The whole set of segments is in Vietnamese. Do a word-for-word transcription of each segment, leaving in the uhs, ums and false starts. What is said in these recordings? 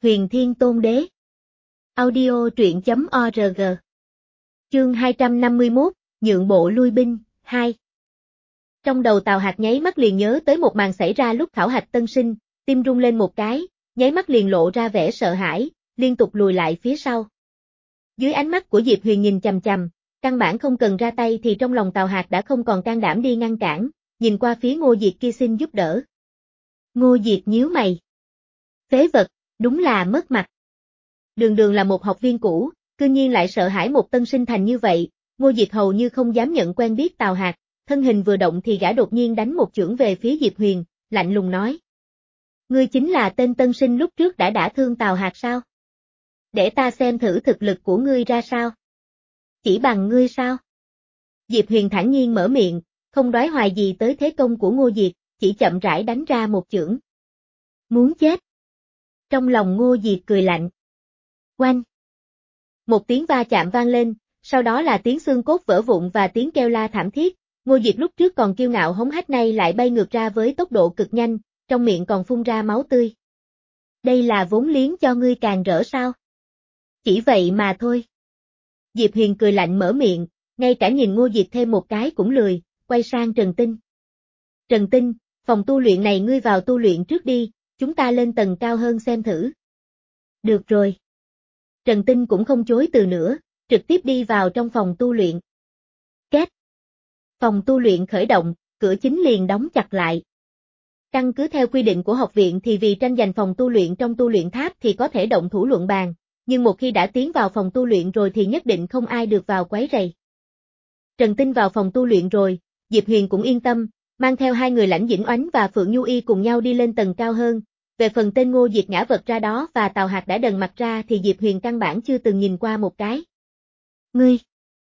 Huyền Thiên Tôn Đế. Audio truyện chấm org. Chương hai trăm năm mươi mốt, nhượng bộ lui binh, hai. Trong đầu Tào Hạc nháy mắt liền nhớ tới một màn xảy ra lúc khảo hạch tân sinh, tim rung lên một cái, nháy mắt liền lộ ra vẻ sợ hãi, liên tục lùi lại phía sau. Dưới ánh mắt của Diệp Huyền nhìn chằm chằm, căn bản không cần ra tay thì trong lòng Tào Hạc đã không còn can đảm đi ngăn cản, nhìn qua phía Ngô Diệt kia xin giúp đỡ. Ngô Diệt nhíu mày. Phế vật, đúng là mất mặt. Đường đường là một học viên cũ, cư nhiên lại sợ hãi một tân sinh thành như vậy, Ngô Diệt hầu như không dám nhận quen biết Tào Hạc, thân hình vừa động thì gã đột nhiên đánh một chưởng về phía Diệp Huyền, lạnh lùng nói. Ngươi chính là tên tân sinh lúc trước đã đả thương Tào Hạc sao? Để ta xem thử thực lực của ngươi ra sao. Chỉ bằng ngươi sao? Diệp Huyền thản nhiên mở miệng, không đoái hoài gì tới thế công của Ngô Diệt, chỉ chậm rãi đánh ra một chưởng. Muốn chết. Trong lòng Ngô Diệt cười lạnh. Oanh. Một tiếng va chạm vang lên, sau đó là tiếng xương cốt vỡ vụn và tiếng kêu la thảm thiết. Ngô Diệt lúc trước còn kiêu ngạo hống hách nay lại bay ngược ra với tốc độ cực nhanh, trong miệng còn phun ra máu tươi. Đây là vốn liếng cho ngươi càng rỡ sao? Chỉ vậy mà thôi. Diệp Huyền cười lạnh mở miệng, ngay cả nhìn Ngô Diệt thêm một cái cũng lười, quay sang Trần Tinh. Trần Tinh, phòng tu luyện này ngươi vào tu luyện trước đi, chúng ta lên tầng cao hơn xem thử. Được rồi. Trần Tinh cũng không chối từ nữa, trực tiếp đi vào trong phòng tu luyện. Két. Phòng tu luyện khởi động, cửa chính liền đóng chặt lại. Căn cứ theo quy định của học viện thì vì tranh giành phòng tu luyện trong tu luyện tháp thì có thể động thủ luận bàn, nhưng một khi đã tiến vào phòng tu luyện rồi thì nhất định không ai được vào quấy rầy. Trần Tinh vào phòng tu luyện rồi, Diệp Huyền cũng yên tâm, mang theo hai người Lãnh Dĩnh Oánh và Phượng Nhu Y cùng nhau đi lên tầng cao hơn. Về phần tên Ngô Diệt ngã vật ra đó và Tào Hạc đã đần mặt ra thì Diệp Huyền căn bản chưa từng nhìn qua một cái. Ngươi!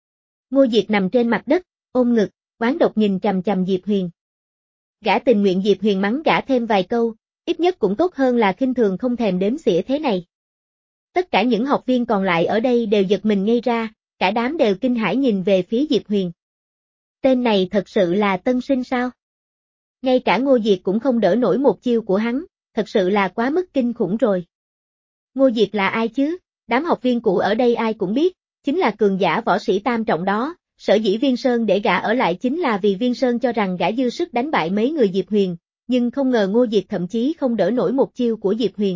Ngô Diệt nằm trên mặt đất, ôm ngực, oán độc nhìn chằm chằm Diệp Huyền. Gã tình nguyện Diệp Huyền mắng gã thêm vài câu, ít nhất cũng tốt hơn là khinh thường không thèm đếm xỉa thế này. Tất cả những học viên còn lại ở đây đều giật mình ngây ra, cả đám đều kinh hãi nhìn về phía Diệp Huyền. Tên này thật sự là tân sinh sao? Ngay cả Ngô Diệt cũng không đỡ nổi một chiêu của hắn, thật sự là quá mức kinh khủng rồi. Ngô Diệt là ai chứ? Đám học viên cũ ở đây ai cũng biết, chính là cường giả võ sĩ tam trọng đó, sở dĩ Viên Sơn để gã ở lại chính là vì Viên Sơn cho rằng gã dư sức đánh bại mấy người Diệp Huyền, nhưng không ngờ Ngô Diệt thậm chí không đỡ nổi một chiêu của Diệp Huyền.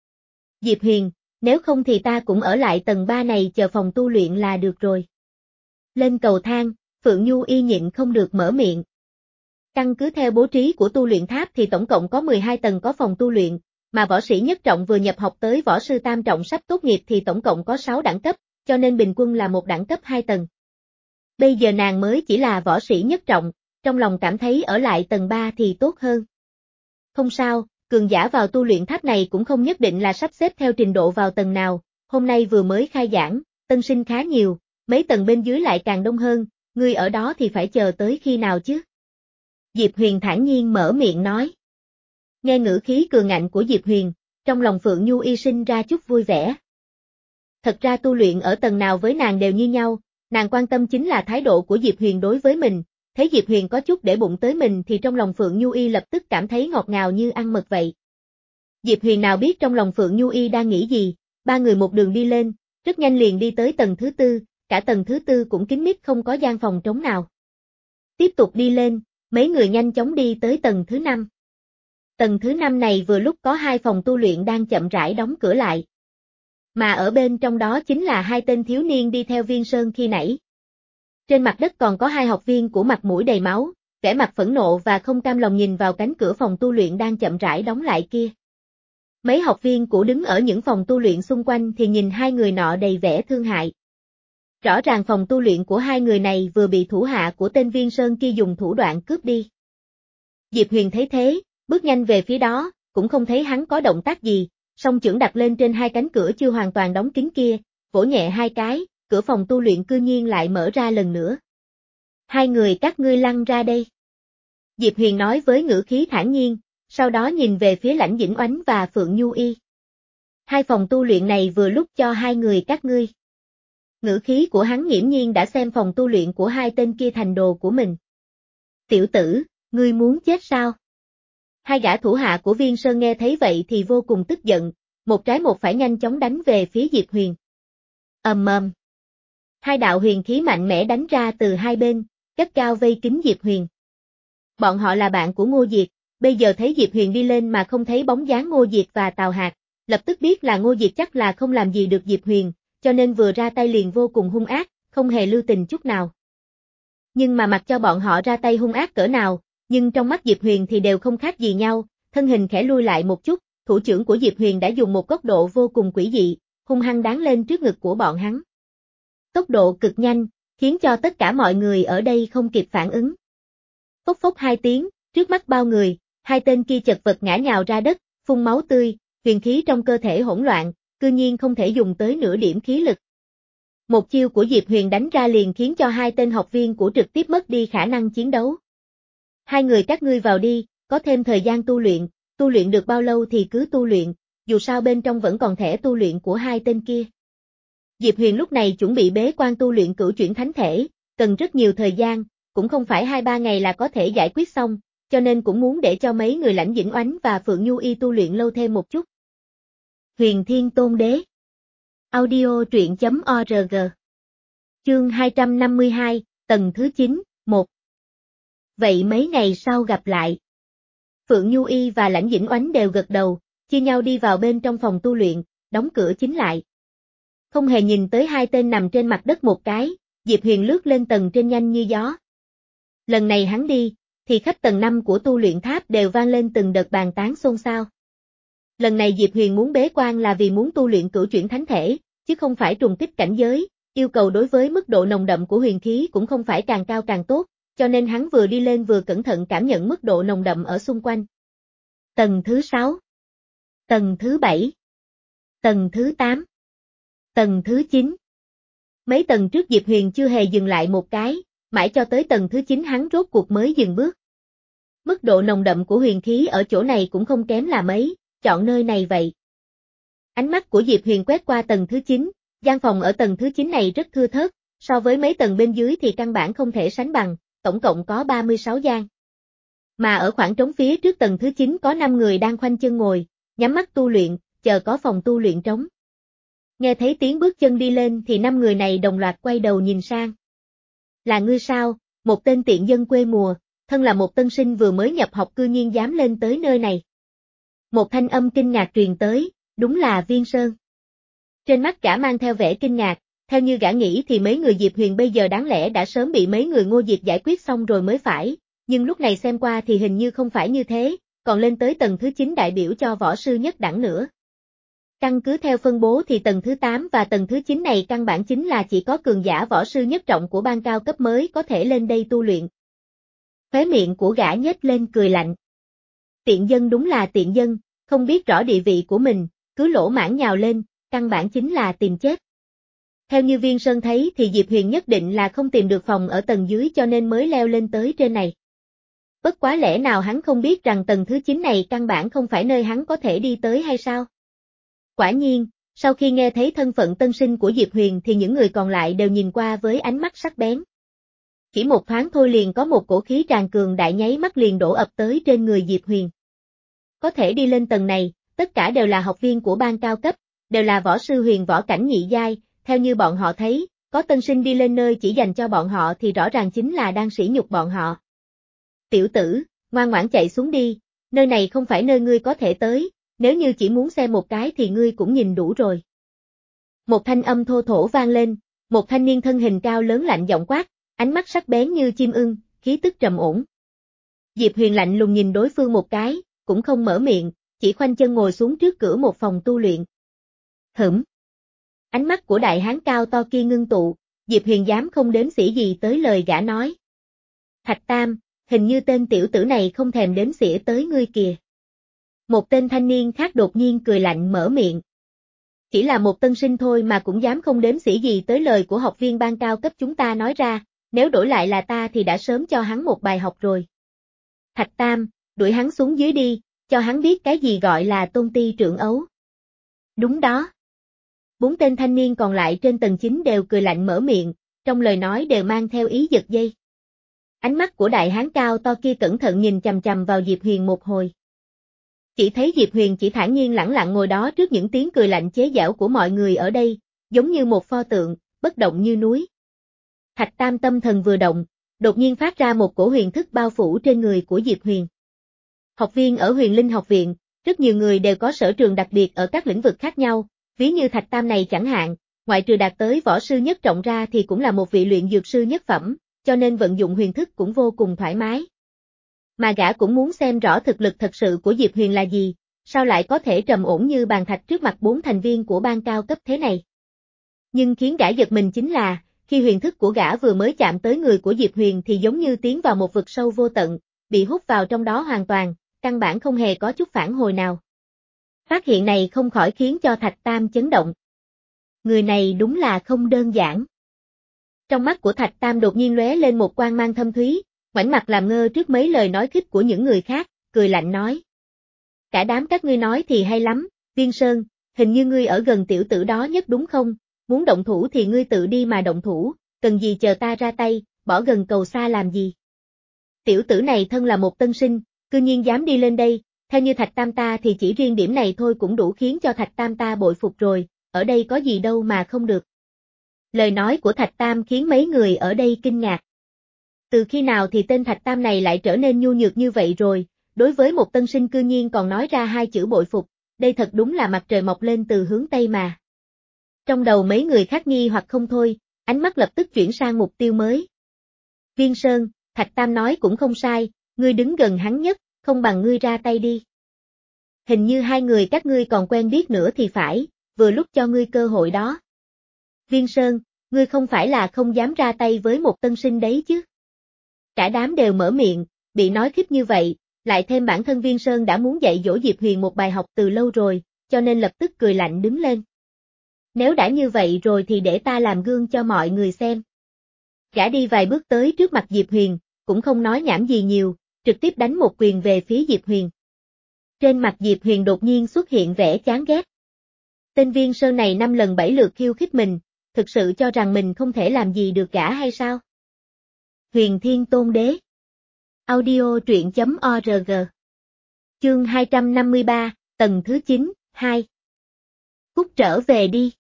Diệp Huyền, nếu không thì ta cũng ở lại tầng ba này chờ phòng tu luyện là được rồi. Lên cầu thang, Phượng Nhu Y nhịn không được mở miệng. Căn cứ theo bố trí của tu luyện tháp thì tổng cộng có mười hai tầng có phòng tu luyện, mà võ sĩ nhất trọng vừa nhập học tới võ sư tam trọng sắp tốt nghiệp thì tổng cộng có sáu đẳng cấp, cho nên bình quân là một đẳng cấp hai tầng. Bây giờ nàng mới chỉ là võ sĩ nhất trọng, trong lòng cảm thấy ở lại tầng ba thì tốt hơn. Không sao, cường giả vào tu luyện tháp này cũng không nhất định là sắp xếp theo trình độ vào tầng nào, hôm nay vừa mới khai giảng, tân sinh khá nhiều, mấy tầng bên dưới lại càng đông hơn, ngươi ở đó thì phải chờ tới khi nào chứ? Diệp Huyền thản nhiên mở miệng nói. Nghe ngữ khí cường ngạnh của Diệp Huyền, trong lòng Phượng Nhu Y sinh ra chút vui vẻ. Thật ra tu luyện ở tầng nào với nàng đều như nhau, nàng quan tâm chính là thái độ của Diệp Huyền đối với mình, thấy Diệp Huyền có chút để bụng tới mình thì trong lòng Phượng Nhu Y lập tức cảm thấy ngọt ngào như ăn mật vậy. Diệp Huyền nào biết trong lòng Phượng Nhu Y đang nghĩ gì, ba người một đường đi lên, rất nhanh liền đi tới tầng thứ tư, cả tầng thứ tư cũng kín mít không có gian phòng trống nào. Tiếp tục đi lên, mấy người nhanh chóng đi tới tầng thứ năm. Tầng thứ năm này vừa lúc có hai phòng tu luyện đang chậm rãi đóng cửa lại. Mà ở bên trong đó chính là hai tên thiếu niên đi theo Viên Sơn khi nãy. Trên mặt đất còn có hai học viên của mặt mũi đầy máu, vẻ mặt phẫn nộ và không cam lòng nhìn vào cánh cửa phòng tu luyện đang chậm rãi đóng lại kia. Mấy học viên cũ đứng ở những phòng tu luyện xung quanh thì nhìn hai người nọ đầy vẻ thương hại. Rõ ràng phòng tu luyện của hai người này vừa bị thủ hạ của tên Viên Sơn kia dùng thủ đoạn cướp đi. Diệp Huyền thấy thế, bước nhanh về phía đó, cũng không thấy hắn có động tác gì, song chưởng đặt lên trên hai cánh cửa chưa hoàn toàn đóng kín kia, vỗ nhẹ hai cái, cửa phòng tu luyện cư nhiên lại mở ra lần nữa. Hai người các ngươi lăn ra đây. Diệp Huyền nói với ngữ khí thản nhiên, sau đó nhìn về phía Lãnh Dĩnh Oánh và Phượng Nhu Y. Hai phòng tu luyện này vừa lúc cho hai người các ngươi. Ngữ khí của hắn nghiễm nhiên đã xem phòng tu luyện của hai tên kia thành đồ của mình. Tiểu tử, ngươi muốn chết sao? Hai gã thủ hạ của Viên Sơn nghe thấy vậy thì vô cùng tức giận, một trái một phải nhanh chóng đánh về phía Diệp Huyền. Ầm ầm. Hai đạo huyền khí mạnh mẽ đánh ra từ hai bên, gắt gao vây kín Diệp Huyền. Bọn họ là bạn của Ngô Diệt, bây giờ thấy Diệp Huyền đi lên mà không thấy bóng dáng Ngô Diệt và Tào Hạc, lập tức biết là Ngô Diệt chắc là không làm gì được Diệp Huyền, cho nên vừa ra tay liền vô cùng hung ác, không hề lưu tình chút nào. Nhưng mà mặc cho bọn họ ra tay hung ác cỡ nào, nhưng trong mắt Diệp Huyền thì đều không khác gì nhau, thân hình khẽ lui lại một chút, thủ trưởng của Diệp Huyền đã dùng một góc độ vô cùng quỷ dị, hung hăng đán lên trước ngực của bọn hắn. Tốc độ cực nhanh, khiến cho tất cả mọi người ở đây không kịp phản ứng. Phốc phốc hai tiếng, trước mắt bao người, hai tên kia chật vật ngã nhào ra đất, phun máu tươi, huyền khí trong cơ thể hỗn loạn, cư nhiên không thể dùng tới nửa điểm khí lực. Một chiêu của Diệp Huyền đánh ra liền khiến cho hai tên học viên của trực tiếp mất đi khả năng chiến đấu. Hai người các ngươi vào đi, có thêm thời gian tu luyện, tu luyện được bao lâu thì cứ tu luyện, dù sao bên trong vẫn còn thẻ tu luyện của hai tên kia. Diệp Huyền lúc này chuẩn bị bế quan tu luyện cửu chuyển thánh thể, cần rất nhiều thời gian, cũng không phải hai ba ngày là có thể giải quyết xong, cho nên cũng muốn để cho mấy người Lãnh Dĩnh Oánh và Phượng Nhu Y tu luyện lâu thêm một chút. Huyền Thiên Tôn Đế. Audio truyện chấm org. Chương hai trăm năm mươi hai, tầng thứ chín, một. Vậy mấy ngày sau gặp lại. Phượng Nhu Y và Lãnh Dĩnh Oánh đều gật đầu, chia nhau đi vào bên trong phòng tu luyện, đóng cửa chính lại. Không hề nhìn tới hai tên nằm trên mặt đất một cái, Diệp Huyền lướt lên tầng trên nhanh như gió. Lần này hắn đi, thì khách tầng năm của tu luyện tháp đều vang lên từng đợt bàn tán xôn xao. Lần này Diệp Huyền muốn bế quan là vì muốn tu luyện cửu chuyển thánh thể, chứ không phải trùng kích cảnh giới, yêu cầu đối với mức độ nồng đậm của huyền khí cũng không phải càng cao càng tốt, cho nên hắn vừa đi lên vừa cẩn thận cảm nhận mức độ nồng đậm ở xung quanh. Tầng thứ sáu, tầng thứ bảy, tầng thứ tám, tầng thứ chín. Mấy tầng trước Diệp Huyền chưa hề dừng lại một cái, mãi cho tới tầng thứ chín hắn rốt cuộc mới dừng bước. Mức độ nồng đậm của huyền khí ở chỗ này cũng không kém là mấy, chọn nơi này vậy. Ánh mắt của Diệp Huyền quét qua tầng thứ chín, gian phòng ở tầng thứ chín này rất thưa thớt, so với mấy tầng bên dưới thì căn bản không thể sánh bằng, tổng cộng có ba mươi sáu gian. Mà ở khoảng trống phía trước tầng thứ chín có năm người đang khoanh chân ngồi, nhắm mắt tu luyện, chờ có phòng tu luyện trống. Nghe thấy tiếng bước chân đi lên thì năm người này đồng loạt quay đầu nhìn sang. Là ngươi sao, một tên tiện dân quê mùa, thân là một tân sinh vừa mới nhập học cư nhiên dám lên tới nơi này. Một thanh âm kinh ngạc truyền tới, đúng là Viên Sơn. Trên mắt gã mang theo vẻ kinh ngạc, theo như gã nghĩ thì mấy người Diệp Huyền bây giờ đáng lẽ đã sớm bị mấy người Ngô Diệt giải quyết xong rồi mới phải, nhưng lúc này xem qua thì hình như không phải như thế, còn lên tới tầng thứ chín đại biểu cho võ sư nhất đẳng nữa. Căn cứ theo phân bố thì tầng thứ tám và tầng thứ chín này căn bản chính là chỉ có cường giả võ sư nhất trọng của ban cao cấp mới có thể lên đây tu luyện. Khóe miệng của gã nhếch lên cười lạnh. Tiện dân đúng là tiện dân, không biết rõ địa vị của mình, cứ lỗ mãng nhào lên, căn bản chính là tìm chết. Theo như Viên Sơn thấy thì Diệp Huyền nhất định là không tìm được phòng ở tầng dưới cho nên mới leo lên tới trên này. Bất quá lẽ nào hắn không biết rằng tầng thứ chín này căn bản không phải nơi hắn có thể đi tới hay sao? Quả nhiên, sau khi nghe thấy thân phận tân sinh của Diệp Huyền thì những người còn lại đều nhìn qua với ánh mắt sắc bén. Chỉ một thoáng thôi liền có một cổ khí tràn cường đại nháy mắt liền đổ ập tới trên người Diệp Huyền. Có thể đi lên tầng này, tất cả đều là học viên của ban cao cấp, đều là võ sư huyền võ cảnh nhị giai, theo như bọn họ thấy, có tân sinh đi lên nơi chỉ dành cho bọn họ thì rõ ràng chính là đang sỉ nhục bọn họ. Tiểu tử, ngoan ngoãn chạy xuống đi, nơi này không phải nơi ngươi có thể tới, nếu như chỉ muốn xem một cái thì ngươi cũng nhìn đủ rồi. Một thanh âm thô thổ vang lên, một thanh niên thân hình cao lớn lạnh giọng quát, ánh mắt sắc bén như chim ưng, khí tức trầm ổn. Diệp Huyền lạnh lùng nhìn đối phương một cái, cũng không mở miệng, chỉ khoanh chân ngồi xuống trước cửa một phòng tu luyện. Hửm. Ánh mắt của đại hán cao to kia ngưng tụ, Diệp Huyền dám không đếm xỉa gì tới lời gã nói. Thạch Tam, hình như tên tiểu tử này không thèm đếm xỉa tới ngươi kìa. Một tên thanh niên khác đột nhiên cười lạnh mở miệng. Chỉ là một tân sinh thôi mà cũng dám không đếm xỉa gì tới lời của học viên ban cao cấp chúng ta nói ra, nếu đổi lại là ta thì đã sớm cho hắn một bài học rồi. Thạch Tam, đuổi hắn xuống dưới đi, cho hắn biết cái gì gọi là tôn ti trưởng ấu. Đúng đó. Bốn tên thanh niên còn lại trên tầng chín đều cười lạnh mở miệng, trong lời nói đều mang theo ý giật dây. Ánh mắt của đại hán cao to kia cẩn thận nhìn chằm chằm vào Diệp Huyền một hồi. Chỉ thấy Diệp Huyền chỉ thản nhiên lẳng lặng ngồi đó trước những tiếng cười lạnh chế giễu của mọi người ở đây, giống như một pho tượng, bất động như núi. Thạch Tam tâm thần vừa động, đột nhiên phát ra một cổ huyền thức bao phủ trên người của Diệp Huyền. Học viên ở Huyền Linh học viện, rất nhiều người đều có sở trường đặc biệt ở các lĩnh vực khác nhau, ví như Thạch Tam này chẳng hạn, ngoại trừ đạt tới võ sư nhất trọng ra thì cũng là một vị luyện dược sư nhất phẩm, cho nên vận dụng huyền thức cũng vô cùng thoải mái. Mà gã cũng muốn xem rõ thực lực thật sự của Diệp Huyền là gì, sao lại có thể trầm ổn như bàn thạch trước mặt bốn thành viên của ban cao cấp thế này. Nhưng khiến gã giật mình chính là, khi huyền thức của gã vừa mới chạm tới người của Diệp Huyền thì giống như tiến vào một vực sâu vô tận, bị hút vào trong đó hoàn toàn, căn bản không hề có chút phản hồi nào. Phát hiện này không khỏi khiến cho Thạch Tam chấn động. Người này đúng là không đơn giản. Trong mắt của Thạch Tam đột nhiên lóe lên một quang mang thâm thúy, ngoảnh mặt làm ngơ trước mấy lời nói khích của những người khác, cười lạnh nói. Cả đám các ngươi nói thì hay lắm, Viên Sơn, hình như ngươi ở gần tiểu tử đó nhất đúng không, muốn động thủ thì ngươi tự đi mà động thủ, cần gì chờ ta ra tay, bỏ gần cầu xa làm gì. Tiểu tử này thân là một tân sinh, cư nhiên dám đi lên đây, theo như Thạch Tam ta thì chỉ riêng điểm này thôi cũng đủ khiến cho Thạch Tam ta bội phục rồi, ở đây có gì đâu mà không được. Lời nói của Thạch Tam khiến mấy người ở đây kinh ngạc. Từ khi nào thì tên Thạch Tam này lại trở nên nhu nhược như vậy rồi, đối với một tân sinh cư nhiên còn nói ra hai chữ bội phục, đây thật đúng là mặt trời mọc lên từ hướng Tây mà. Trong đầu mấy người khác nghi hoặc không thôi, ánh mắt lập tức chuyển sang mục tiêu mới. Viên Sơn, Thạch Tam nói cũng không sai, ngươi đứng gần hắn nhất, không bằng ngươi ra tay đi. Hình như hai người các ngươi còn quen biết nữa thì phải, vừa lúc cho ngươi cơ hội đó. Viên Sơn, ngươi không phải là không dám ra tay với một tân sinh đấy chứ. Cả đám đều mở miệng, bị nói khích như vậy, lại thêm bản thân Viên Sơn đã muốn dạy dỗ Diệp Huyền một bài học từ lâu rồi, cho nên lập tức cười lạnh đứng lên. Nếu đã như vậy rồi thì để ta làm gương cho mọi người xem. Gã đi vài bước tới trước mặt Diệp Huyền, cũng không nói nhảm gì nhiều, trực tiếp đánh một quyền về phía Diệp Huyền. Trên mặt Diệp Huyền đột nhiên xuất hiện vẻ chán ghét. Tên Viên Sơn này năm lần bảy lượt khiêu khích mình, thực sự cho rằng mình không thể làm gì được gã hay sao? Huyền Thiên Tôn Đế. Audio truyện chấm org. Chương hai trăm năm mươi ba, tầng thứ chín, hai. Cút trở về đi.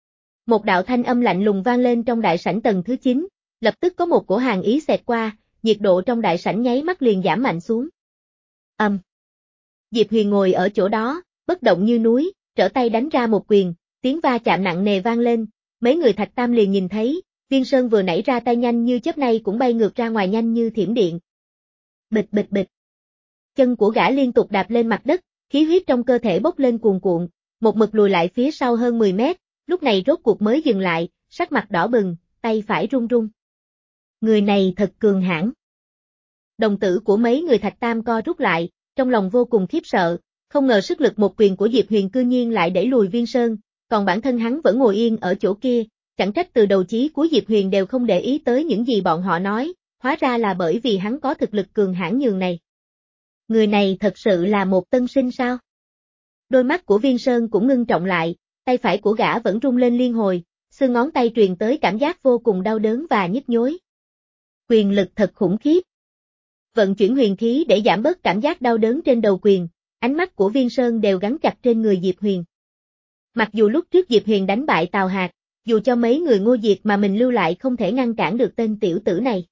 Một đạo thanh âm lạnh lùng vang lên trong đại sảnh tầng thứ chín, lập tức có một cổ hàn ý xẹt qua, nhiệt độ trong đại sảnh nháy mắt liền giảm mạnh xuống. Ầm. Um. Diệp Huyền ngồi ở chỗ đó, bất động như núi, trở tay đánh ra một quyền, tiếng va chạm nặng nề vang lên, mấy người Thạch Tam liền nhìn thấy, Viên Sơn vừa nảy ra tay nhanh như chớp nay cũng bay ngược ra ngoài nhanh như thiểm điện. Bịch bịch bịch. Chân của gã liên tục đạp lên mặt đất, khí huyết trong cơ thể bốc lên cuồn cuộn, một mực lùi lại phía sau hơn mười mét, lúc này rốt cuộc mới dừng lại, sắc mặt đỏ bừng, tay phải run run. Người này thật cường hãn. Đồng tử của mấy người Thạch Tam co rút lại, trong lòng vô cùng khiếp sợ, không ngờ sức lực một quyền của Diệp Huyền cư nhiên lại đẩy lùi Viên Sơn, còn bản thân hắn vẫn ngồi yên ở chỗ kia, chẳng trách từ đầu chí cuối Diệp Huyền đều không để ý tới những gì bọn họ nói, hóa ra là bởi vì hắn có thực lực cường hãn nhường này. Người này thật sự là một tân sinh sao? Đôi mắt của Viên Sơn cũng ngưng trọng lại, tay phải của gã vẫn rung lên liên hồi, xương ngón tay truyền tới cảm giác vô cùng đau đớn và nhức nhối. Quyền lực thật khủng khiếp. Vận chuyển huyền khí để giảm bớt cảm giác đau đớn trên đầu quyền, ánh mắt của Viên Sơn đều gắn chặt trên người Diệp Huyền. Mặc dù lúc trước Diệp Huyền đánh bại Tào Hạc, dù cho mấy người Ngô Diệt mà mình lưu lại không thể ngăn cản được tên tiểu tử này.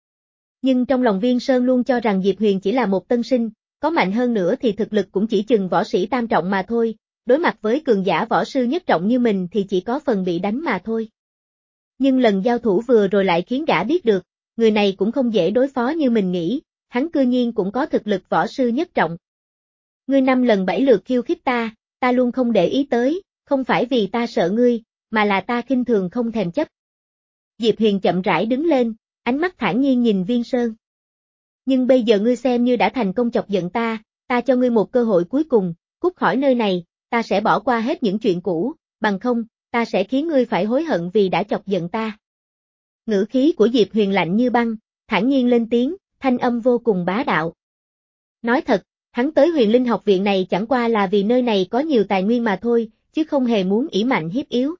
Nhưng trong lòng Viên Sơn luôn cho rằng Diệp Huyền chỉ là một tân sinh, có mạnh hơn nữa thì thực lực cũng chỉ chừng võ sĩ tam trọng mà thôi, đối mặt với cường giả võ sư nhất trọng như mình thì chỉ có phần bị đánh mà thôi. Nhưng lần giao thủ vừa rồi lại khiến gã biết được, người này cũng không dễ đối phó như mình nghĩ, hắn cư nhiên cũng có thực lực võ sư nhất trọng. Ngươi năm lần bảy lượt khiêu khích ta, ta luôn không để ý tới, không phải vì ta sợ ngươi, mà là ta khinh thường không thèm chấp. Diệp Huyền chậm rãi đứng lên, ánh mắt thản nhiên nhìn Viên Sơn. Nhưng bây giờ ngươi xem như đã thành công chọc giận ta, ta cho ngươi một cơ hội cuối cùng, cút khỏi nơi này, ta sẽ bỏ qua hết những chuyện cũ, bằng không, ta sẽ khiến ngươi phải hối hận vì đã chọc giận ta. Ngữ khí của Diệp Huyền lạnh như băng, thản nhiên lên tiếng, thanh âm vô cùng bá đạo. Nói thật, hắn tới Huyền Linh học viện này chẳng qua là vì nơi này có nhiều tài nguyên mà thôi, chứ không hề muốn ỷ mạnh hiếp yếu.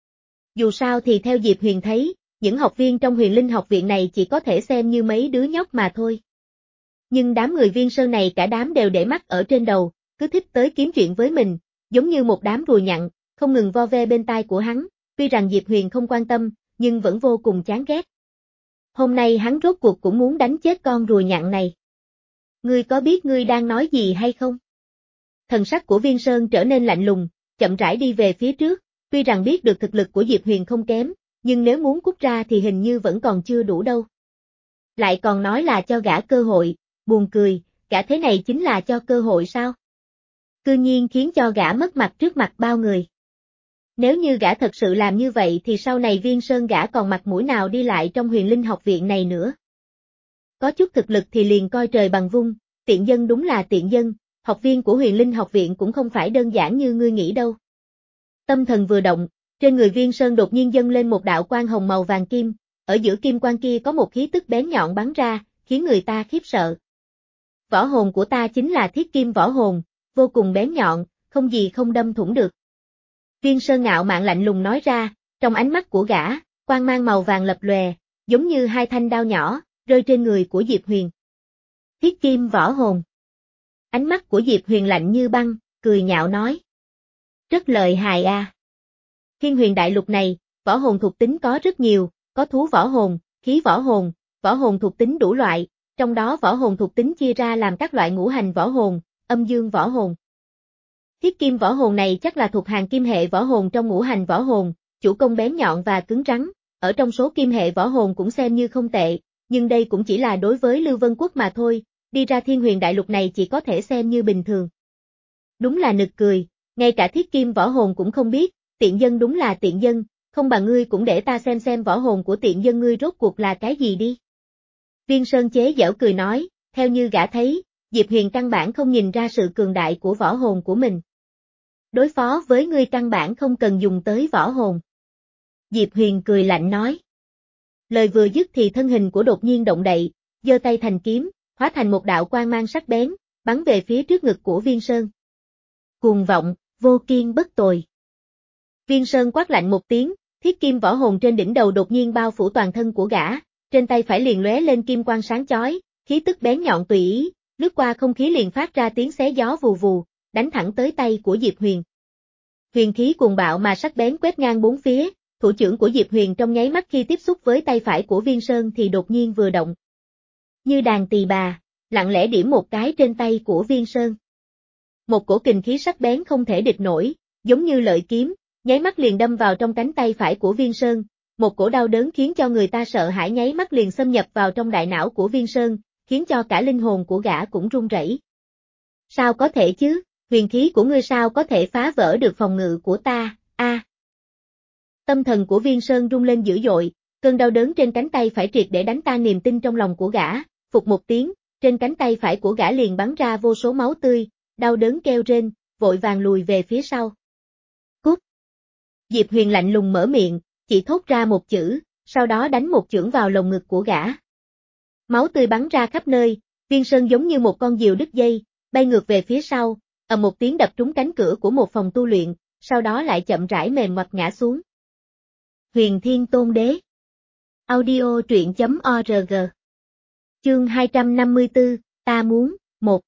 Dù sao thì theo Diệp Huyền thấy, những học viên trong Huyền Linh học viện này chỉ có thể xem như mấy đứa nhóc mà thôi. Nhưng đám người Viên Sơn này cả đám đều để mắt ở trên đầu, cứ thích tới kiếm chuyện với mình, giống như một đám rùa nhặn, không ngừng vo ve bên tai của hắn, tuy rằng Diệp Huyền không quan tâm, nhưng vẫn vô cùng chán ghét. Hôm nay hắn rốt cuộc cũng muốn đánh chết con rùa nhặn này. Ngươi có biết ngươi đang nói gì hay không? Thần sắc của Viên Sơn trở nên lạnh lùng, chậm rãi đi về phía trước, tuy rằng biết được thực lực của Diệp Huyền không kém, nhưng nếu muốn cút ra thì hình như vẫn còn chưa đủ đâu. Lại còn nói là cho gã cơ hội, buồn cười, gã thế này chính là cho cơ hội sao? Cư nhiên khiến cho gã mất mặt trước mặt bao người. Nếu như gã thật sự làm như vậy thì sau này Viên Sơn gã còn mặt mũi nào đi lại trong Huyền Linh học viện này nữa. Có chút thực lực thì liền coi trời bằng vung, tiện dân đúng là tiện dân, học viên của Huyền Linh học viện cũng không phải đơn giản như ngươi nghĩ đâu. Tâm thần vừa động, trên người Viên Sơn đột nhiên dâng lên một đạo quang hồng màu vàng kim, ở giữa kim quang kia có một khí tức bén nhọn bắn ra, khiến người ta khiếp sợ. Võ hồn của ta chính là thiết kim võ hồn, vô cùng bén nhọn, không gì không đâm thủng được. Viên Sơn ngạo mạn lạnh lùng nói ra, trong ánh mắt của gã, quang mang màu vàng lập lòe, giống như hai thanh đao nhỏ, rơi trên người của Diệp Huyền. Thiết kim võ hồn. Ánh mắt của Diệp Huyền lạnh như băng, cười nhạo nói. Rất lợi hại a. Thiên Huyền đại lục này, võ hồn thuộc tính có rất nhiều, có thú võ hồn, khí võ hồn, võ hồn thuộc tính đủ loại, trong đó võ hồn thuộc tính chia ra làm các loại ngũ hành võ hồn, âm dương võ hồn. Thiết kim võ hồn này chắc là thuộc hàng kim hệ võ hồn trong ngũ hành võ hồn, chủ công bén nhọn và cứng rắn, ở trong số kim hệ võ hồn cũng xem như không tệ, nhưng đây cũng chỉ là đối với Lưu Vân Quốc mà thôi, đi ra Thiên Huyền đại lục này chỉ có thể xem như bình thường. Đúng là nực cười, ngay cả thiết kim võ hồn cũng không biết, tiện dân đúng là tiện dân, không bằng ngươi cũng để ta xem xem võ hồn của tiện dân ngươi rốt cuộc là cái gì đi. Viên Sơn chế giễu cười nói, theo như gã thấy, Diệp Huyền căn bản không nhìn ra sự cường đại của võ hồn của mình. Đối phó với ngươi căn bản không cần dùng tới võ hồn. Diệp Huyền cười lạnh nói. Lời vừa dứt thì thân hình của đột nhiên động đậy, giơ tay thành kiếm, hóa thành một đạo quang mang sắc bén, bắn về phía trước ngực của Viên Sơn. Cuồng vọng, vô kiên bất tồi. Viên Sơn quát lạnh một tiếng, thiết kim võ hồn trên đỉnh đầu đột nhiên bao phủ toàn thân của gã, trên tay phải liền lóe lên kim quang sáng chói, khí tức bén nhọn tùy ý, lướt qua không khí liền phát ra tiếng xé gió vù vù, đánh thẳng tới tay của Diệp Huyền. Huyền khí cuồng bạo mà sắc bén quét ngang bốn phía, thủ trưởng của Diệp Huyền trong nháy mắt khi tiếp xúc với tay phải của Viên Sơn thì đột nhiên vừa động. Như đàn tỳ bà, lặng lẽ điểm một cái trên tay của Viên Sơn. Một cổ kình khí sắc bén không thể địch nổi, giống như lợi kiếm, nháy mắt liền đâm vào trong cánh tay phải của Viên Sơn, một cổ đau đớn khiến cho người ta sợ hãi nháy mắt liền xâm nhập vào trong đại não của Viên Sơn, khiến cho cả linh hồn của gã cũng run rẩy. Sao có thể chứ, huyền khí của ngươi sao có thể phá vỡ được phòng ngự của ta, a. À. Tâm thần của Viên Sơn rung lên dữ dội, cơn đau đớn trên cánh tay phải triệt để đánh tan niềm tin trong lòng của gã, phụt một tiếng, trên cánh tay phải của gã liền bắn ra vô số máu tươi, đau đớn kêu rên, vội vàng lùi về phía sau. Cút! Diệp Huyền lạnh lùng mở miệng, chỉ thốt ra một chữ, sau đó đánh một chưởng vào lồng ngực của gã. Máu tươi bắn ra khắp nơi, Viên Sơn giống như một con diều đứt dây, bay ngược về phía sau, ầm một tiếng đập trúng cánh cửa của một phòng tu luyện, sau đó lại chậm rãi mềm ngoặt ngã xuống. Huyền Thiên Tôn Đế. Audio truyện chấm org. Chương hai trăm năm mươi tư, ta muốn, một.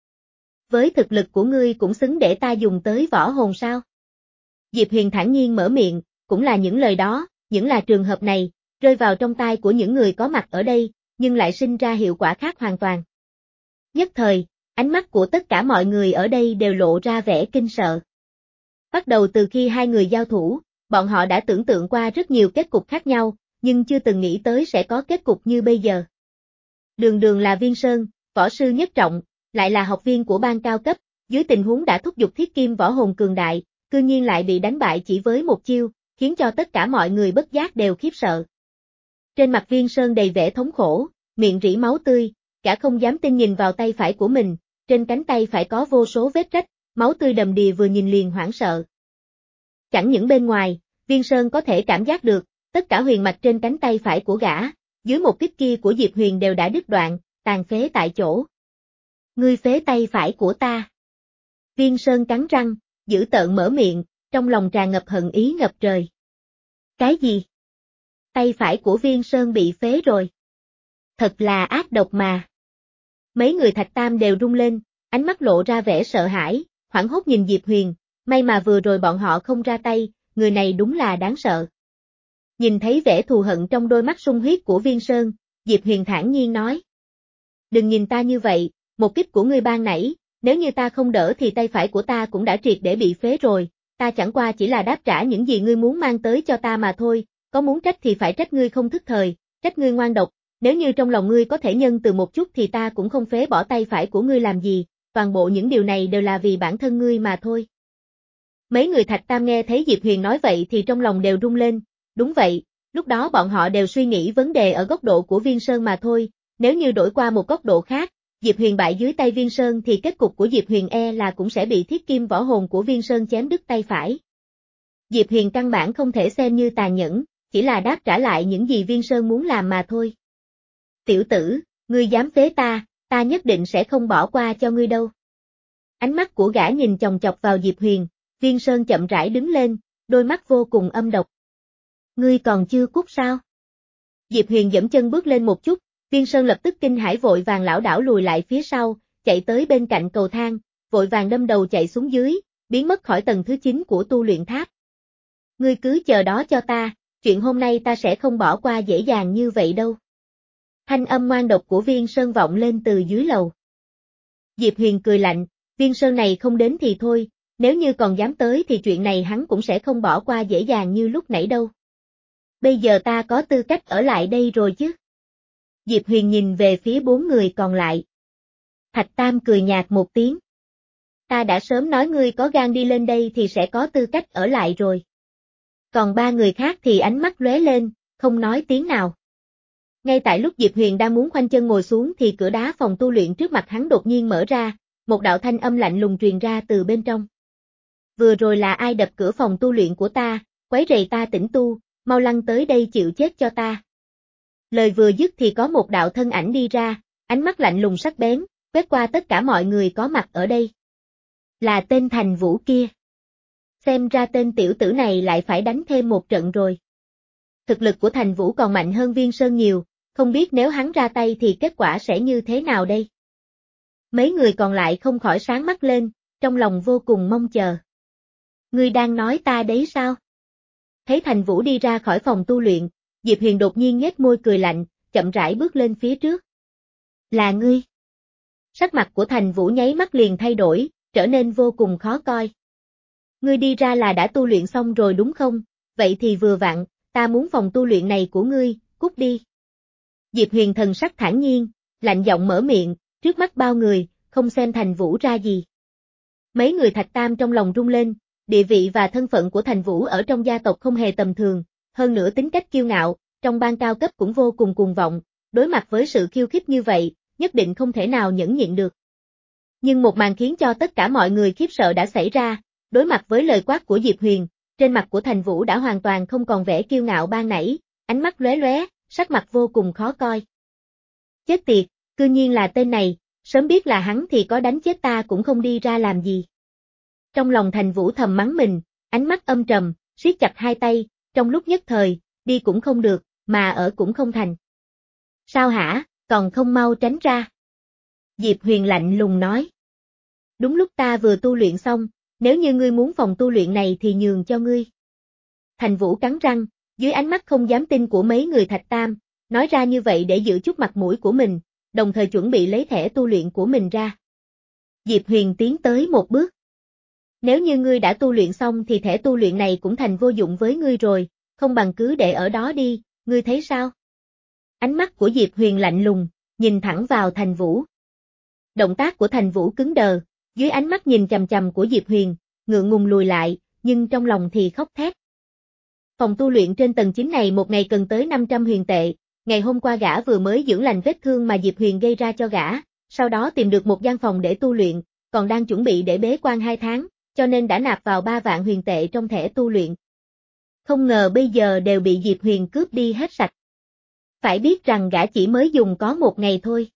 Với thực lực của ngươi cũng xứng để ta dùng tới võ hồn sao? Diệp Huyền thản nhiên mở miệng, cũng là những lời đó, những là trường hợp này, rơi vào trong tai của những người có mặt ở đây, nhưng lại sinh ra hiệu quả khác hoàn toàn. Nhất thời, ánh mắt của tất cả mọi người ở đây đều lộ ra vẻ kinh sợ. Bắt đầu từ khi hai người giao thủ, bọn họ đã tưởng tượng qua rất nhiều kết cục khác nhau, nhưng chưa từng nghĩ tới sẽ có kết cục như bây giờ. Đường đường là Viên Sơn, võ sư nhất trọng, lại là học viên của ban cao cấp, dưới tình huống đã thúc giục thiết kim võ hồn cường đại, cư nhiên lại bị đánh bại chỉ với một chiêu, khiến cho tất cả mọi người bất giác đều khiếp sợ. Trên mặt Viên Sơn đầy vẻ thống khổ, miệng rỉ máu tươi, cả không dám tin nhìn vào tay phải của mình, trên cánh tay phải có vô số vết rách, máu tươi đầm đìa vừa nhìn liền hoảng sợ. Chẳng những bên ngoài, Viên Sơn có thể cảm giác được, tất cả huyền mạch trên cánh tay phải của gã, dưới một kích kia của Diệp Huyền đều đã đứt đoạn, tàn phế tại chỗ. Ngươi phế tay phải của ta. Viên Sơn cắn răng, dữ tợn mở miệng, trong lòng tràn ngập hận ý ngập trời. Cái gì? Tay phải của Viên Sơn bị phế rồi. Thật là ác độc mà. Mấy người Thạch Tam đều rung lên, ánh mắt lộ ra vẻ sợ hãi, hoảng hốt nhìn Diệp Huyền, may mà vừa rồi bọn họ không ra tay, người này đúng là đáng sợ. Nhìn thấy vẻ thù hận trong đôi mắt sung huyết của Viên Sơn, Diệp Huyền thản nhiên nói. Đừng nhìn ta như vậy, một kích của ngươi ban nãy, nếu như ta không đỡ thì tay phải của ta cũng đã triệt để bị phế rồi, ta chẳng qua chỉ là đáp trả những gì ngươi muốn mang tới cho ta mà thôi, có muốn trách thì phải trách ngươi không thức thời, trách ngươi ngoan độc, nếu như trong lòng ngươi có thể nhân từ một chút thì ta cũng không phế bỏ tay phải của ngươi làm gì, toàn bộ những điều này đều là vì bản thân ngươi mà thôi. Mấy người Thạch Tam nghe thấy Diệp Huyền nói vậy thì trong lòng đều rung lên, đúng vậy, lúc đó bọn họ đều suy nghĩ vấn đề ở góc độ của Viên Sơn mà thôi, nếu như đổi qua một góc độ khác, Diệp Huyền bại dưới tay Viên Sơn thì kết cục của Diệp Huyền e là cũng sẽ bị thiết kim võ hồn của Viên Sơn chém đứt tay phải. Diệp Huyền căn bản không thể xem như tàn nhẫn, chỉ là đáp trả lại những gì Viên Sơn muốn làm mà thôi. Tiểu tử, ngươi dám phế ta, ta nhất định sẽ không bỏ qua cho ngươi đâu. Ánh mắt của gã nhìn chòng chọc vào Diệp Huyền, Viên Sơn chậm rãi đứng lên, đôi mắt vô cùng âm độc. Ngươi còn chưa cút sao? Diệp Huyền giẫm chân bước lên một chút, Viên Sơn lập tức kinh hãi vội vàng lảo đảo lùi lại phía sau, chạy tới bên cạnh cầu thang, vội vàng đâm đầu chạy xuống dưới, biến mất khỏi tầng thứ chín của tu luyện tháp. Ngươi cứ chờ đó cho ta, chuyện hôm nay ta sẽ không bỏ qua dễ dàng như vậy đâu. Thanh âm ngoan độc của Viên Sơn vọng lên từ dưới lầu. Diệp Huyền cười lạnh, Viên Sơn này không đến thì thôi, nếu như còn dám tới thì chuyện này hắn cũng sẽ không bỏ qua dễ dàng như lúc nãy đâu. Bây giờ ta có tư cách ở lại đây rồi chứ? Diệp Huyền nhìn về phía bốn người còn lại. Thạch Tam cười nhạt một tiếng. Ta đã sớm nói ngươi có gan đi lên đây thì sẽ có tư cách ở lại rồi. Còn ba người khác thì ánh mắt lóe lên, không nói tiếng nào. Ngay tại lúc Diệp Huyền đang muốn khoanh chân ngồi xuống thì cửa đá phòng tu luyện trước mặt hắn đột nhiên mở ra, một đạo thanh âm lạnh lùng truyền ra từ bên trong. Vừa rồi là ai đập cửa phòng tu luyện của ta, quấy rầy ta tĩnh tu, mau lăn tới đây chịu chết cho ta. Lời vừa dứt thì có một đạo thân ảnh đi ra, ánh mắt lạnh lùng sắc bén, quét qua tất cả mọi người có mặt ở đây. Là tên Thành Vũ kia. Xem ra tên tiểu tử này lại phải đánh thêm một trận rồi. Thực lực của Thành Vũ còn mạnh hơn Viên Sơn nhiều, không biết nếu hắn ra tay thì kết quả sẽ như thế nào đây? Mấy người còn lại không khỏi sáng mắt lên, trong lòng vô cùng mong chờ. Ngươi đang nói ta đấy sao? Thấy Thành Vũ đi ra khỏi phòng tu luyện, Diệp Huyền đột nhiên nhếch môi cười lạnh, chậm rãi bước lên phía trước. Là ngươi. Sắc mặt của Thành Vũ nháy mắt liền thay đổi, trở nên vô cùng khó coi. Ngươi đi ra là đã tu luyện xong rồi đúng không? Vậy thì vừa vặn, ta muốn phòng tu luyện này của ngươi, cút đi. Diệp Huyền thần sắc thản nhiên, lạnh giọng mở miệng, trước mắt bao người, không xem Thành Vũ ra gì. Mấy người Thạch Tam trong lòng rung lên, địa vị và thân phận của Thành Vũ ở trong gia tộc không hề tầm thường, hơn nữa tính cách kiêu ngạo, trong ban cao cấp cũng vô cùng cuồng vọng, đối mặt với sự khiêu khích như vậy, nhất định không thể nào nhẫn nhịn được. Nhưng một màn khiến cho tất cả mọi người khiếp sợ đã xảy ra, đối mặt với lời quát của Diệp Huyền, trên mặt của Thành Vũ đã hoàn toàn không còn vẻ kiêu ngạo ban nãy, ánh mắt lóe lóe, sắc mặt vô cùng khó coi. Chết tiệt, cư nhiên là tên này, sớm biết là hắn thì có đánh chết ta cũng không đi ra làm gì. Trong lòng Thành Vũ thầm mắng mình, ánh mắt âm trầm, siết chặt hai tay, trong lúc nhất thời, đi cũng không được, mà ở cũng không thành. Sao hả, còn không mau tránh ra? Diệp Huyền lạnh lùng nói. Đúng lúc ta vừa tu luyện xong, nếu như ngươi muốn phòng tu luyện này thì nhường cho ngươi. Thành Vũ cắn răng, dưới ánh mắt không dám tin của mấy người Thạch Tam, nói ra như vậy để giữ chút mặt mũi của mình, đồng thời chuẩn bị lấy thẻ tu luyện của mình ra. Diệp Huyền tiến tới một bước. Nếu như ngươi đã tu luyện xong thì thẻ tu luyện này cũng thành vô dụng với ngươi rồi, không bằng cứ để ở đó đi, ngươi thấy sao? Ánh mắt của Diệp Huyền lạnh lùng, nhìn thẳng vào Thành Vũ. Động tác của Thành Vũ cứng đờ, dưới ánh mắt nhìn chằm chằm của Diệp Huyền, ngượng ngùng lùi lại, nhưng trong lòng thì khóc thét. Phòng tu luyện trên tầng chín này một ngày cần tới năm trăm huyền tệ, ngày hôm qua gã vừa mới dưỡng lành vết thương mà Diệp Huyền gây ra cho gã, sau đó tìm được một gian phòng để tu luyện, còn đang chuẩn bị để bế quan hai tháng, cho nên đã nạp vào ba vạn huyền tệ trong thẻ tu luyện. Không ngờ bây giờ đều bị Diệp Huyền cướp đi hết sạch. Phải biết rằng gã chỉ mới dùng có một ngày thôi.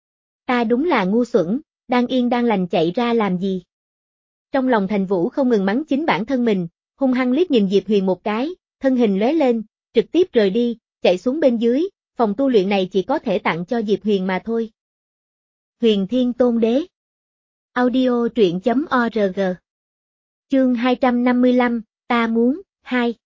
Ta đúng là ngu xuẩn, đang yên đang lành chạy ra làm gì? Trong lòng Thành Vũ không ngừng mắng chính bản thân mình, hung hăng liếc nhìn Diệp Huyền một cái, thân hình lóe lên, trực tiếp rời đi, chạy xuống bên dưới, phòng tu luyện này chỉ có thể tặng cho Diệp Huyền mà thôi. Huyền Thiên Tôn Đế. Audio truyện chấm org. Chương hai trăm năm mươi lăm, ta muốn, hai.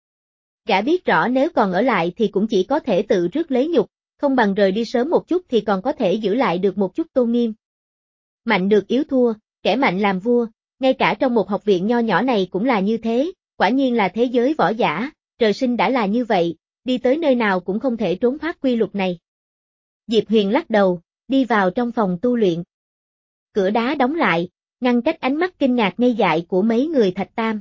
Gã biết rõ nếu còn ở lại thì cũng chỉ có thể tự rước lấy nhục, không bằng rời đi sớm một chút thì còn có thể giữ lại được một chút tôn nghiêm. Mạnh được yếu thua, kẻ mạnh làm vua, ngay cả trong một học viện nho nhỏ này cũng là như thế, quả nhiên là thế giới võ giả, trời sinh đã là như vậy, đi tới nơi nào cũng không thể trốn thoát quy luật này. Diệp Huyền lắc đầu, đi vào trong phòng tu luyện. Cửa đá đóng lại, ngăn cách ánh mắt kinh ngạc ngây dại của mấy người Thạch Tam.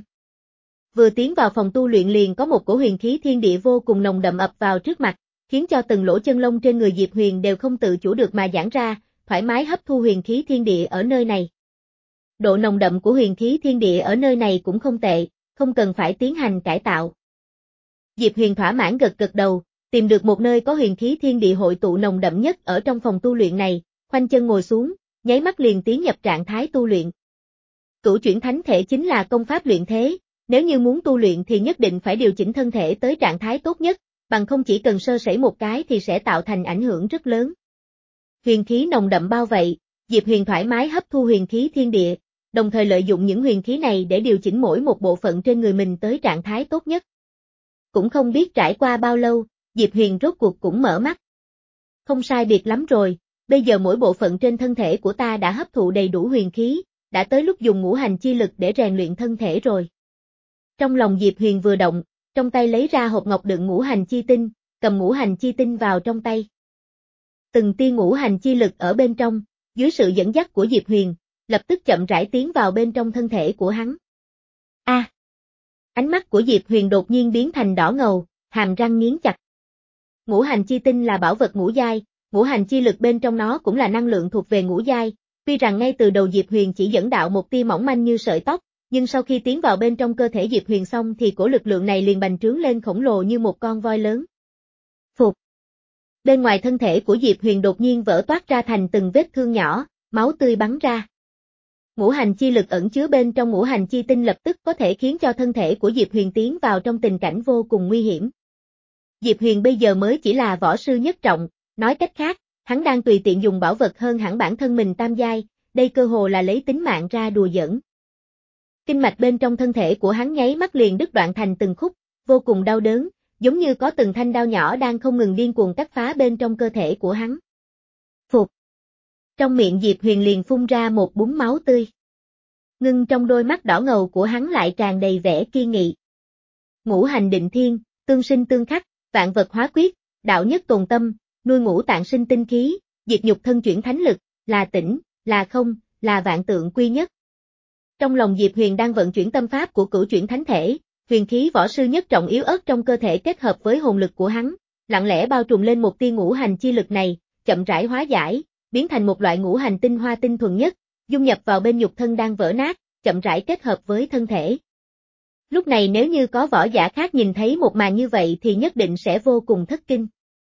Vừa tiến vào phòng tu luyện liền có một cổ huyền khí thiên địa vô cùng nồng đậm ập vào trước mặt, khiến cho từng lỗ chân lông trên người Diệp Huyền đều không tự chủ được mà giãn ra, thoải mái hấp thu huyền khí thiên địa ở nơi này. Độ nồng đậm của huyền khí thiên địa ở nơi này cũng không tệ, không cần phải tiến hành cải tạo. Diệp Huyền thỏa mãn gật gật đầu, tìm được một nơi có huyền khí thiên địa hội tụ nồng đậm nhất ở trong phòng tu luyện này, khoanh chân ngồi xuống, nháy mắt liền tiến nhập trạng thái tu luyện. Cửu chuyển thánh thể chính là công pháp luyện thế, nếu như muốn tu luyện thì nhất định phải điều chỉnh thân thể tới trạng thái tốt nhất, bằng không chỉ cần sơ sẩy một cái thì sẽ tạo thành ảnh hưởng rất lớn. Huyền khí nồng đậm bao vậy, Diệp Huyền thoải mái hấp thu huyền khí thiên địa, đồng thời lợi dụng những huyền khí này để điều chỉnh mỗi một bộ phận trên người mình tới trạng thái tốt nhất. Cũng không biết trải qua bao lâu, Diệp Huyền rốt cuộc cũng mở mắt. Không sai biệt lắm rồi, bây giờ mỗi bộ phận trên thân thể của ta đã hấp thụ đầy đủ huyền khí, đã tới lúc dùng ngũ hành chi lực để rèn luyện thân thể rồi. Trong lòng Diệp Huyền vừa động, trong tay lấy ra hộp ngọc đựng ngũ hành chi tinh, cầm ngũ hành chi tinh vào trong tay. Từng tia ngũ hành chi lực ở bên trong, dưới sự dẫn dắt của Diệp Huyền, lập tức chậm rãi tiến vào bên trong thân thể của hắn. A! À, ánh mắt của Diệp Huyền đột nhiên biến thành đỏ ngầu, hàm răng nghiến chặt. Ngũ hành chi tinh là bảo vật ngũ giai, ngũ hành chi lực bên trong nó cũng là năng lượng thuộc về ngũ giai, tuy rằng ngay từ đầu Diệp Huyền chỉ dẫn đạo một tia mỏng manh như sợi tóc, nhưng sau khi tiến vào bên trong cơ thể Diệp Huyền xong thì cổ lực lượng này liền bành trướng lên khổng lồ như một con voi lớn. Phục! Bên ngoài thân thể của Diệp Huyền đột nhiên vỡ toát ra thành từng vết thương nhỏ, máu tươi bắn ra. Ngũ hành chi lực ẩn chứa bên trong ngũ hành chi tinh lập tức có thể khiến cho thân thể của Diệp Huyền tiến vào trong tình cảnh vô cùng nguy hiểm. Diệp Huyền bây giờ mới chỉ là võ sư nhất trọng, nói cách khác, hắn đang tùy tiện dùng bảo vật hơn hẳn bản thân mình tam giai, đây cơ hồ là lấy tính mạng ra đùa giỡn. Kinh mạch bên trong thân thể của hắn nháy mắt liền đứt đoạn thành từng khúc, vô cùng đau đớn, giống như có từng thanh đao nhỏ đang không ngừng điên cuồng cắt phá bên trong cơ thể của hắn. Phục! Trong miệng Diệp Huyền liền phun ra một búng máu tươi. Ngưng trong đôi mắt đỏ ngầu của hắn lại tràn đầy vẻ kiên nghị. Ngũ hành định thiên, tương sinh tương khắc, vạn vật hóa quyết, đạo nhất tồn tâm, nuôi ngũ tạng sinh tinh khí, diệt nhục thân chuyển thánh lực, là tĩnh, là không, là vạn tượng quy nhất. Trong lòng Diệp Huyền đang vận chuyển tâm pháp của cửu chuyển thánh thể, huyền khí võ sư nhất trọng yếu ớt trong cơ thể kết hợp với hồn lực của hắn, lặng lẽ bao trùm lên một tia ngũ hành chi lực này, chậm rãi hóa giải, biến thành một loại ngũ hành tinh hoa tinh thuần nhất, dung nhập vào bên nhục thân đang vỡ nát, chậm rãi kết hợp với thân thể. Lúc này nếu như có võ giả khác nhìn thấy một màn như vậy thì nhất định sẽ vô cùng thất kinh.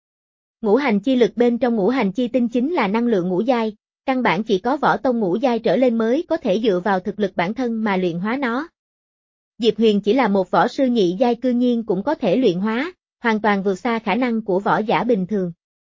Ngũ hành chi lực bên trong ngũ hành chi tinh chính là năng lượng ngũ giai, căn bản chỉ có võ tông ngũ giai trở lên mới có thể dựa vào thực lực bản thân mà luyện hóa nó. Diệp Huyền chỉ là một võ sư nhị giai cư nhiên cũng có thể luyện hóa, hoàn toàn vượt xa khả năng của võ giả bình thường.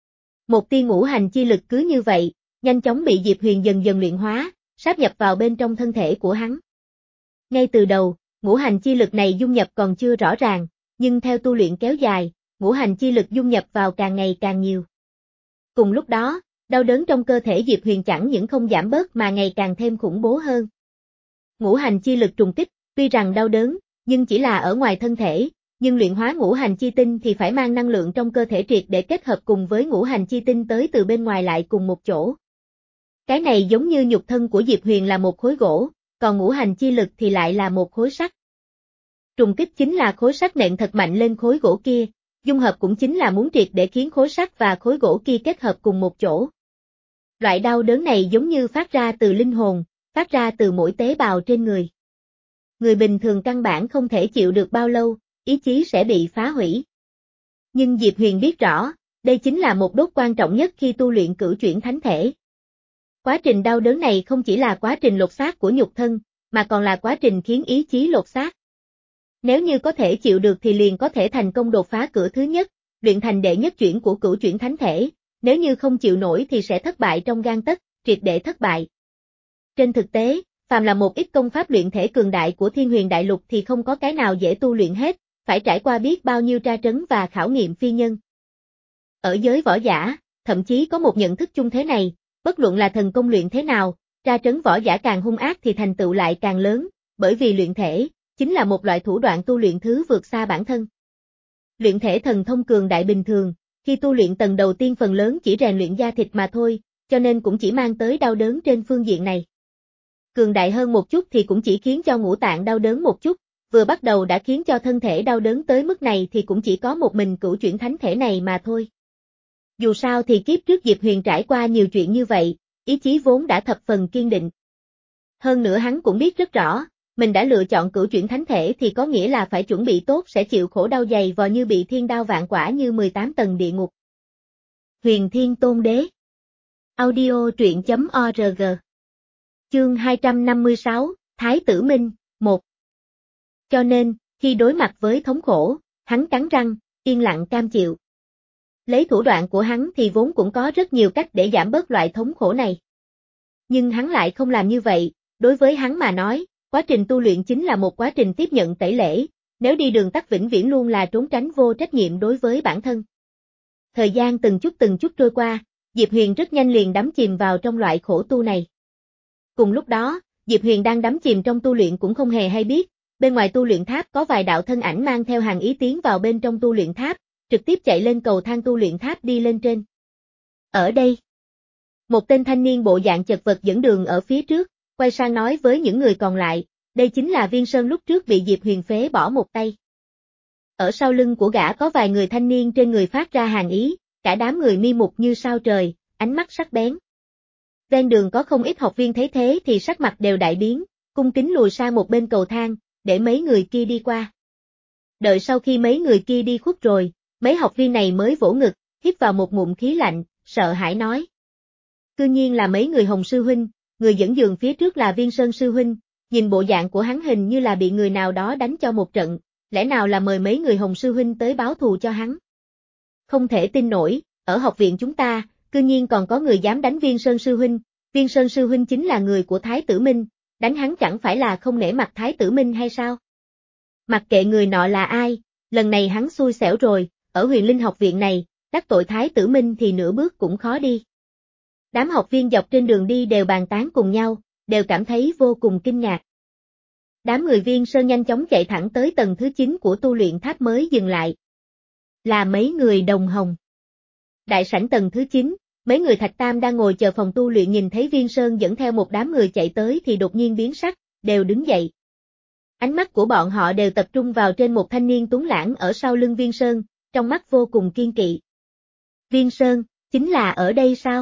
Một tia ngũ hành chi lực cứ như vậy, nhanh chóng bị Diệp Huyền dần dần luyện hóa, sáp nhập vào bên trong thân thể của hắn. Ngay từ đầu, ngũ hành chi lực này dung nhập còn chưa rõ ràng, nhưng theo tu luyện kéo dài, ngũ hành chi lực dung nhập vào càng ngày càng nhiều. Cùng lúc đó, đau đớn trong cơ thể Diệp Huyền chẳng những không giảm bớt mà ngày càng thêm khủng bố hơn. Ngũ hành chi lực trùng kích, tuy rằng đau đớn, nhưng chỉ là ở ngoài thân thể, nhưng luyện hóa ngũ hành chi tinh thì phải mang năng lượng trong cơ thể triệt để kết hợp cùng với ngũ hành chi tinh tới từ bên ngoài lại cùng một chỗ. Cái này giống như nhục thân của Diệp Huyền là một khối gỗ, còn ngũ hành chi lực thì lại là một khối sắt. Trùng kích chính là khối sắt nện thật mạnh lên khối gỗ kia, dung hợp cũng chính là muốn triệt để khiến khối sắt và khối gỗ kia kết hợp cùng một chỗ. Loại đau đớn này giống như phát ra từ linh hồn, phát ra từ mỗi tế bào trên người. Người bình thường căn bản không thể chịu được bao lâu, ý chí sẽ bị phá hủy. Nhưng Diệp Huyền biết rõ, đây chính là một đốt quan trọng nhất khi tu luyện cửu chuyển thánh thể. Quá trình đau đớn này không chỉ là quá trình lột xác của nhục thân, mà còn là quá trình khiến ý chí lột xác. Nếu như có thể chịu được thì liền có thể thành công đột phá cửa thứ nhất, luyện thành đệ nhất chuyển của cửu chuyển thánh thể, nếu như không chịu nổi thì sẽ thất bại trong gang tấc, triệt để thất bại. Trên thực tế, phàm là một ít công pháp luyện thể cường đại của Thiên Huyền Đại Lục thì không có cái nào dễ tu luyện hết, phải trải qua biết bao nhiêu tra trấn và khảo nghiệm phi nhân. Ở giới võ giả, thậm chí có một nhận thức chung thế này, bất luận là thần công luyện thế nào, tra trấn võ giả càng hung ác thì thành tựu lại càng lớn, bởi vì luyện thể, chính là một loại thủ đoạn tu luyện thứ vượt xa bản thân. Luyện thể thần thông cường đại bình thường, khi tu luyện tầng đầu tiên phần lớn chỉ rèn luyện da thịt mà thôi, cho nên cũng chỉ mang tới đau đớn trên phương diện này. Cường đại hơn một chút thì cũng chỉ khiến cho ngũ tạng đau đớn một chút, vừa bắt đầu đã khiến cho thân thể đau đớn tới mức này thì cũng chỉ có một mình cửu chuyển thánh thể này mà thôi. Dù sao thì kiếp trước Diệp Huyền trải qua nhiều chuyện như vậy, ý chí vốn đã thập phần kiên định. Hơn nữa hắn cũng biết rất rõ, mình đã lựa chọn cửu chuyển thánh thể thì có nghĩa là phải chuẩn bị tốt sẽ chịu khổ đau dày vò như bị thiên đao vạn quả như mười tám tầng địa ngục. Huyền Thiên Tôn Đế Audio truyện chấm org Chương hai trăm năm mươi sáu, Thái Tử Minh, một. Cho nên, khi đối mặt với thống khổ, hắn cắn răng, yên lặng cam chịu. Lấy thủ đoạn của hắn thì vốn cũng có rất nhiều cách để giảm bớt loại thống khổ này. Nhưng hắn lại không làm như vậy, đối với hắn mà nói, quá trình tu luyện chính là một quá trình tiếp nhận tẩy lễ, nếu đi đường tắt vĩnh viễn luôn là trốn tránh vô trách nhiệm đối với bản thân. Thời gian từng chút từng chút trôi qua, Diệp Huyền rất nhanh liền đắm chìm vào trong loại khổ tu này. Cùng lúc đó, Diệp Huyền đang đắm chìm trong tu luyện cũng không hề hay biết, bên ngoài tu luyện tháp có vài đạo thân ảnh mang theo hàng ý tiến vào bên trong tu luyện tháp, trực tiếp chạy lên cầu thang tu luyện tháp đi lên trên. Ở đây, một tên thanh niên bộ dạng chật vật dẫn đường ở phía trước, quay sang nói với những người còn lại, đây chính là Viên Sơn lúc trước bị Diệp Huyền phế bỏ một tay. Ở sau lưng của gã có vài người thanh niên trên người phát ra hàng ý, cả đám người mi mục như sao trời, ánh mắt sắc bén. Ven đường có không ít học viên thấy thế thì sắc mặt đều đại biến, cung kính lùi sang một bên cầu thang, để mấy người kia đi qua. Đợi sau khi mấy người kia đi khuất rồi, mấy học viên này mới vỗ ngực, hít vào một ngụm khí lạnh, sợ hãi nói. Cư nhiên là mấy người Hồng sư huynh, người dẫn đường phía trước là Viên Sơn sư huynh, nhìn bộ dạng của hắn hình như là bị người nào đó đánh cho một trận, lẽ nào là mời mấy người Hồng sư huynh tới báo thù cho hắn. Không thể tin nổi, ở học viện chúng ta, cư nhiên còn có người dám đánh Viên Sơn sư huynh, Viên Sơn sư huynh chính là người của Thái Tử Minh, đánh hắn chẳng phải là không nể mặt Thái Tử Minh hay sao? Mặc kệ người nọ là ai, lần này hắn xui xẻo rồi, ở Huyền Linh học viện này, đắc tội Thái Tử Minh thì nửa bước cũng khó đi. Đám học viên dọc trên đường đi đều bàn tán cùng nhau, đều cảm thấy vô cùng kinh ngạc. Đám người Viên Sơn nhanh chóng chạy thẳng tới tầng thứ chín của tu luyện tháp mới dừng lại. Là mấy người Đồng Hồng. Đại sảnh tầng thứ chín, mấy người Thạch Tam đang ngồi chờ phòng tu luyện nhìn thấy Viên Sơn dẫn theo một đám người chạy tới thì đột nhiên biến sắc, đều đứng dậy. Ánh mắt của bọn họ đều tập trung vào trên một thanh niên tuấn lãng ở sau lưng Viên Sơn, trong mắt vô cùng kiên kỵ. Viên Sơn, chính là ở đây sao?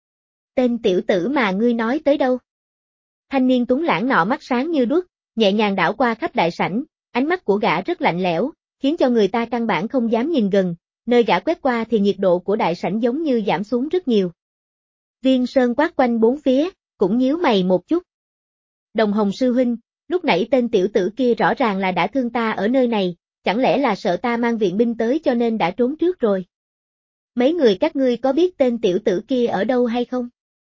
Tên tiểu tử mà ngươi nói tới đâu? Thanh niên tuấn lãng nọ mắt sáng như đuốc, nhẹ nhàng đảo qua khắp đại sảnh, ánh mắt của gã rất lạnh lẽo, khiến cho người ta căn bản không dám nhìn gần, nơi gã quét qua thì nhiệt độ của đại sảnh giống như giảm xuống rất nhiều. Viên Sơn quát quanh bốn phía, cũng nhíu mày một chút. Đồng Hồng sư huynh, lúc nãy tên tiểu tử kia rõ ràng là đã thương ta ở nơi này, chẳng lẽ là sợ ta mang viện binh tới cho nên đã trốn trước rồi. Mấy người các ngươi có biết tên tiểu tử kia ở đâu hay không?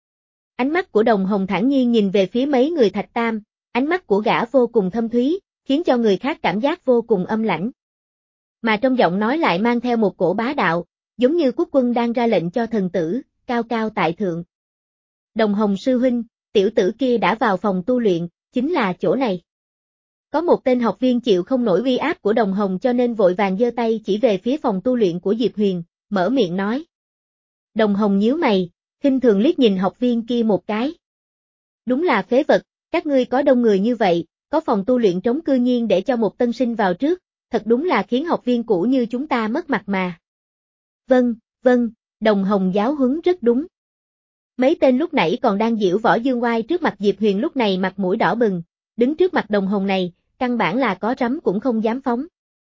Ánh mắt của Đồng Hồng thản nhiên nhìn về phía mấy người Thạch Tam, ánh mắt của gã vô cùng thâm thúy, khiến cho người khác cảm giác vô cùng âm lãnh. Mà trong giọng nói lại mang theo một cổ bá đạo, giống như quốc quân đang ra lệnh cho thần tử, cao cao tại thượng. Đồng Hồng sư huynh, tiểu tử kia đã vào phòng tu luyện, chính là chỗ này. Có một tên học viên chịu không nổi uy áp của Đồng Hồng cho nên vội vàng giơ tay chỉ về phía phòng tu luyện của Diệp Huyền, mở miệng nói. Đồng Hồng nhíu mày, khinh thường liếc nhìn học viên kia một cái. Đúng là phế vật, các ngươi có đông người như vậy, có phòng tu luyện trống cư nhiên để cho một tân sinh vào trước, thật đúng là khiến học viên cũ như chúng ta mất mặt mà. Vâng, vâng, Đồng Hồng giáo huấn rất đúng. Mấy tên lúc nãy còn đang giễu võ dương oai trước mặt Diệp Huyền lúc này mặt mũi đỏ bừng, đứng trước mặt Đồng Hồng này, căn bản là có rắm cũng không dám phóng.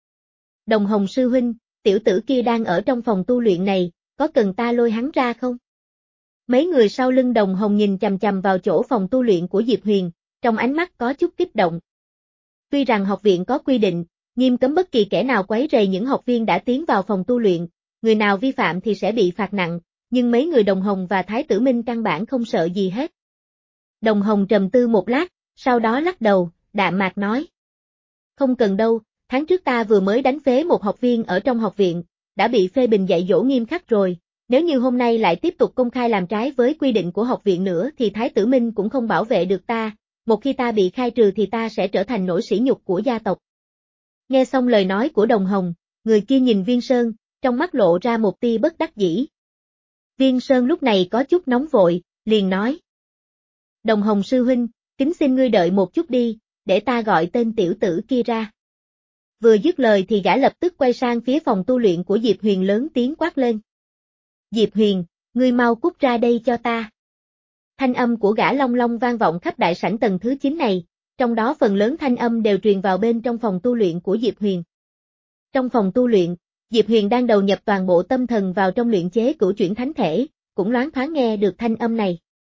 Đồng Hồng sư huynh, tiểu tử kia đang ở trong phòng tu luyện này, có cần ta lôi hắn ra không? Mấy người sau lưng Đồng Hồng nhìn chằm chằm vào chỗ phòng tu luyện của Diệp Huyền, trong ánh mắt có chút kích động. Tuy rằng học viện có quy định, nghiêm cấm bất kỳ kẻ nào quấy rầy những học viên đã tiến vào phòng tu luyện, người nào vi phạm thì sẽ bị phạt nặng, nhưng mấy người Đồng Hồng và Thái Tử Minh căn bản không sợ gì hết. Đồng Hồng trầm tư một lát, sau đó lắc đầu, đạm mạc nói. Không cần đâu, tháng trước ta vừa mới đánh phế một học viên ở trong học viện, đã bị phê bình dạy dỗ nghiêm khắc rồi, nếu như hôm nay lại tiếp tục công khai làm trái với quy định của học viện nữa thì Thái tử Minh cũng không bảo vệ được ta, một khi ta bị khai trừ thì ta sẽ trở thành nỗi sỉ nhục của gia tộc. Nghe xong lời nói của Đồng Hồng, người kia nhìn Viên Sơn, trong mắt lộ ra một tia bất đắc dĩ. Viên Sơn lúc này có chút nóng vội, liền nói. Đồng Hồng sư huynh, kính xin ngươi đợi một chút đi, để ta gọi tên tiểu tử kia ra. Vừa dứt lời thì gã lập tức quay sang phía phòng tu luyện của Diệp Huyền lớn tiếng quát lên. Diệp Huyền, ngươi mau cút ra đây cho ta. Thanh âm của gã long long vang vọng khắp đại sảnh tầng thứ chín này, trong đó phần lớn thanh âm đều truyền vào bên trong phòng tu luyện của Diệp Huyền. Trong phòng tu luyện, Diệp Huyền đang đầu nhập toàn bộ tâm thần vào trong luyện chế cửu chuyển thánh thể, cũng loáng thoáng nghe được thanh âm này.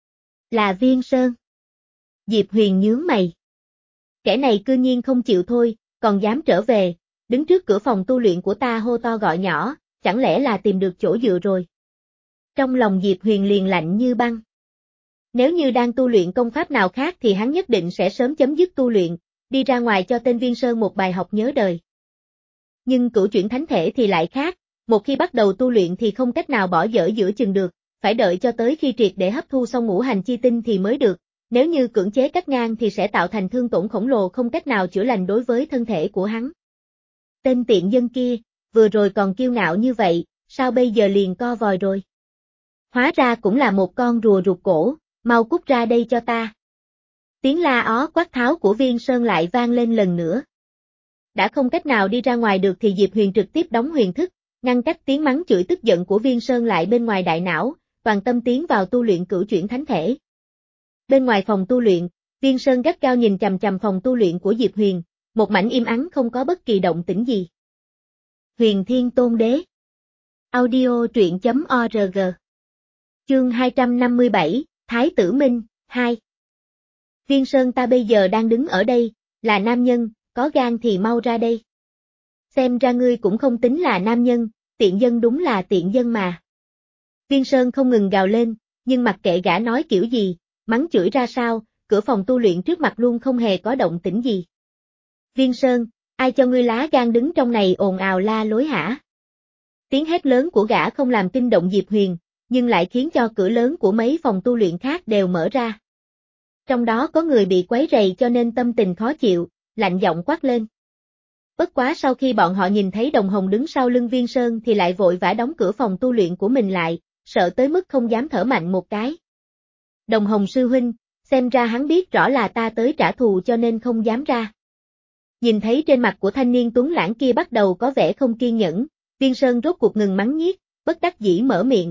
Là Viên Sơn. Diệp Huyền nhướng mày. Kẻ này cư nhiên không chịu thôi, còn dám trở về, đứng trước cửa phòng tu luyện của ta hô to gọi nhỏ, chẳng lẽ là tìm được chỗ dựa rồi. Trong lòng Diệp Huyền liền lạnh như băng. Nếu như đang tu luyện công pháp nào khác thì hắn nhất định sẽ sớm chấm dứt tu luyện, đi ra ngoài cho tên Viên Sơn một bài học nhớ đời. Nhưng cửu chuyển thánh thể thì lại khác, một khi bắt đầu tu luyện thì không cách nào bỏ dở giữa chừng được, phải đợi cho tới khi triệt để hấp thu xong ngũ hành chi tinh thì mới được, nếu như cưỡng chế cắt ngang thì sẽ tạo thành thương tổn khổng lồ không cách nào chữa lành đối với thân thể của hắn. Tên tiện dân kia, vừa rồi còn kiêu ngạo như vậy, sao bây giờ liền co vòi rồi? Hóa ra cũng là một con rùa rụt cổ, mau cút ra đây cho ta. Tiếng la ó quát tháo của Viên Sơn lại vang lên lần nữa. Đã không cách nào đi ra ngoài được thì Diệp Huyền trực tiếp đóng huyền thức, ngăn cách tiếng mắng chửi tức giận của Viên Sơn lại bên ngoài đại não, toàn tâm tiến vào tu luyện cửu chuyển thánh thể. Bên ngoài phòng tu luyện, Viên Sơn gắt gao nhìn chằm chằm phòng tu luyện của Diệp Huyền, một mảnh im ắng không có bất kỳ động tĩnh gì. Huyền Thiên Tôn Đế. Audio truyện chấm org. Chương hai trăm năm mươi bảy, Thái tử Minh, hai. Viên Sơn ta bây giờ đang đứng ở đây, là nam nhân, có gan thì mau ra đây. Xem ra ngươi cũng không tính là nam nhân, tiện dân đúng là tiện dân mà. Viên Sơn không ngừng gào lên, nhưng mặc kệ gã nói kiểu gì, mắng chửi ra sao, cửa phòng tu luyện trước mặt luôn không hề có động tĩnh gì. Viên Sơn, ai cho ngươi lá gan đứng trong này ồn ào la lối hả? Tiếng hét lớn của gã không làm kinh động Diệp Huyền, nhưng lại khiến cho cửa lớn của mấy phòng tu luyện khác đều mở ra. Trong đó có người bị quấy rầy cho nên tâm tình khó chịu, lạnh giọng quát lên. Bất quá sau khi bọn họ nhìn thấy Đồng Hồng đứng sau lưng Viên Sơn thì lại vội vã đóng cửa phòng tu luyện của mình lại, sợ tới mức không dám thở mạnh một cái. Đồng Hồng sư huynh, xem ra hắn biết rõ là ta tới trả thù cho nên không dám ra. Nhìn thấy trên mặt của thanh niên tuấn lãng kia bắt đầu có vẻ không kiên nhẫn, Viên Sơn rốt cuộc ngừng mắng nhiếc, bất đắc dĩ mở miệng.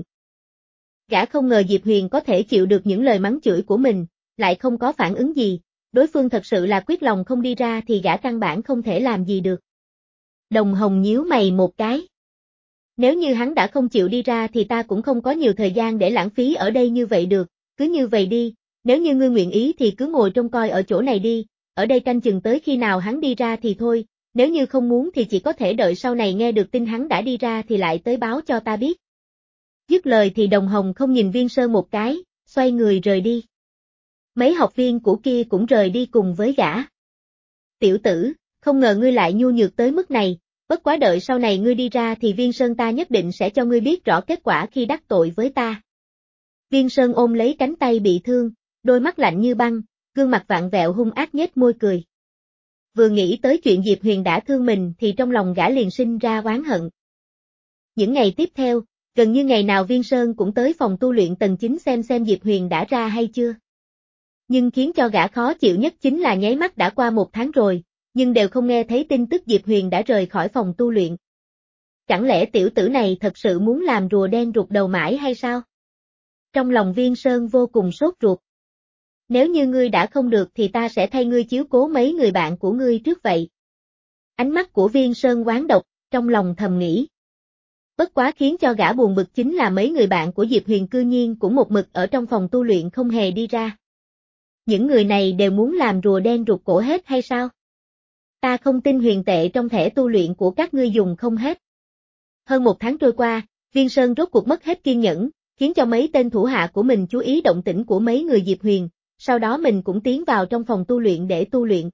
Gã không ngờ Diệp Huyền có thể chịu được những lời mắng chửi của mình, lại không có phản ứng gì, đối phương thật sự là quyết lòng không đi ra thì gã căn bản không thể làm gì được. Đồng Hồng nhíu mày một cái. Nếu như hắn đã không chịu đi ra thì ta cũng không có nhiều thời gian để lãng phí ở đây như vậy được, cứ như vậy đi, nếu như ngươi nguyện ý thì cứ ngồi trông coi ở chỗ này đi, ở đây canh chừng tới khi nào hắn đi ra thì thôi, nếu như không muốn thì chỉ có thể đợi sau này nghe được tin hắn đã đi ra thì lại tới báo cho ta biết. Dứt lời thì Đồng Hồng không nhìn Viên Sơn một cái, xoay người rời đi. Mấy học viên của kia cũng rời đi cùng với gã. Tiểu tử, không ngờ ngươi lại nhu nhược tới mức này, bất quá đợi sau này ngươi đi ra thì Viên Sơn ta nhất định sẽ cho ngươi biết rõ kết quả khi đắc tội với ta. Viên Sơn ôm lấy cánh tay bị thương, đôi mắt lạnh như băng, gương mặt vặn vẹo hung ác nhếch môi cười. Vừa nghĩ tới chuyện Diệp Huyền đã thương mình thì trong lòng gã liền sinh ra oán hận. Những ngày tiếp theo, gần như ngày nào Viên Sơn cũng tới phòng tu luyện tầng chín xem xem Diệp Huyền đã ra hay chưa. Nhưng khiến cho gã khó chịu nhất chính là nháy mắt đã qua một tháng rồi, nhưng đều không nghe thấy tin tức Diệp Huyền đã rời khỏi phòng tu luyện. Chẳng lẽ tiểu tử này thật sự muốn làm rùa đen rụt đầu mãi hay sao? Trong lòng Viên Sơn vô cùng sốt ruột. Nếu như ngươi đã không được thì ta sẽ thay ngươi chiếu cố mấy người bạn của ngươi trước vậy. Ánh mắt của Viên Sơn oán độc, trong lòng thầm nghĩ. Bất quá khiến cho gã buồn bực chính là mấy người bạn của Diệp Huyền cư nhiên cũng một mực ở trong phòng tu luyện không hề đi ra. Những người này đều muốn làm rùa đen rụt cổ hết hay sao? Ta không tin huyền tệ trong thẻ tu luyện của các ngươi dùng không hết. Hơn một tháng trôi qua, Viên Sơn rốt cuộc mất hết kiên nhẫn, khiến cho mấy tên thủ hạ của mình chú ý động tĩnh của mấy người Diệp Huyền, sau đó mình cũng tiến vào trong phòng tu luyện để tu luyện.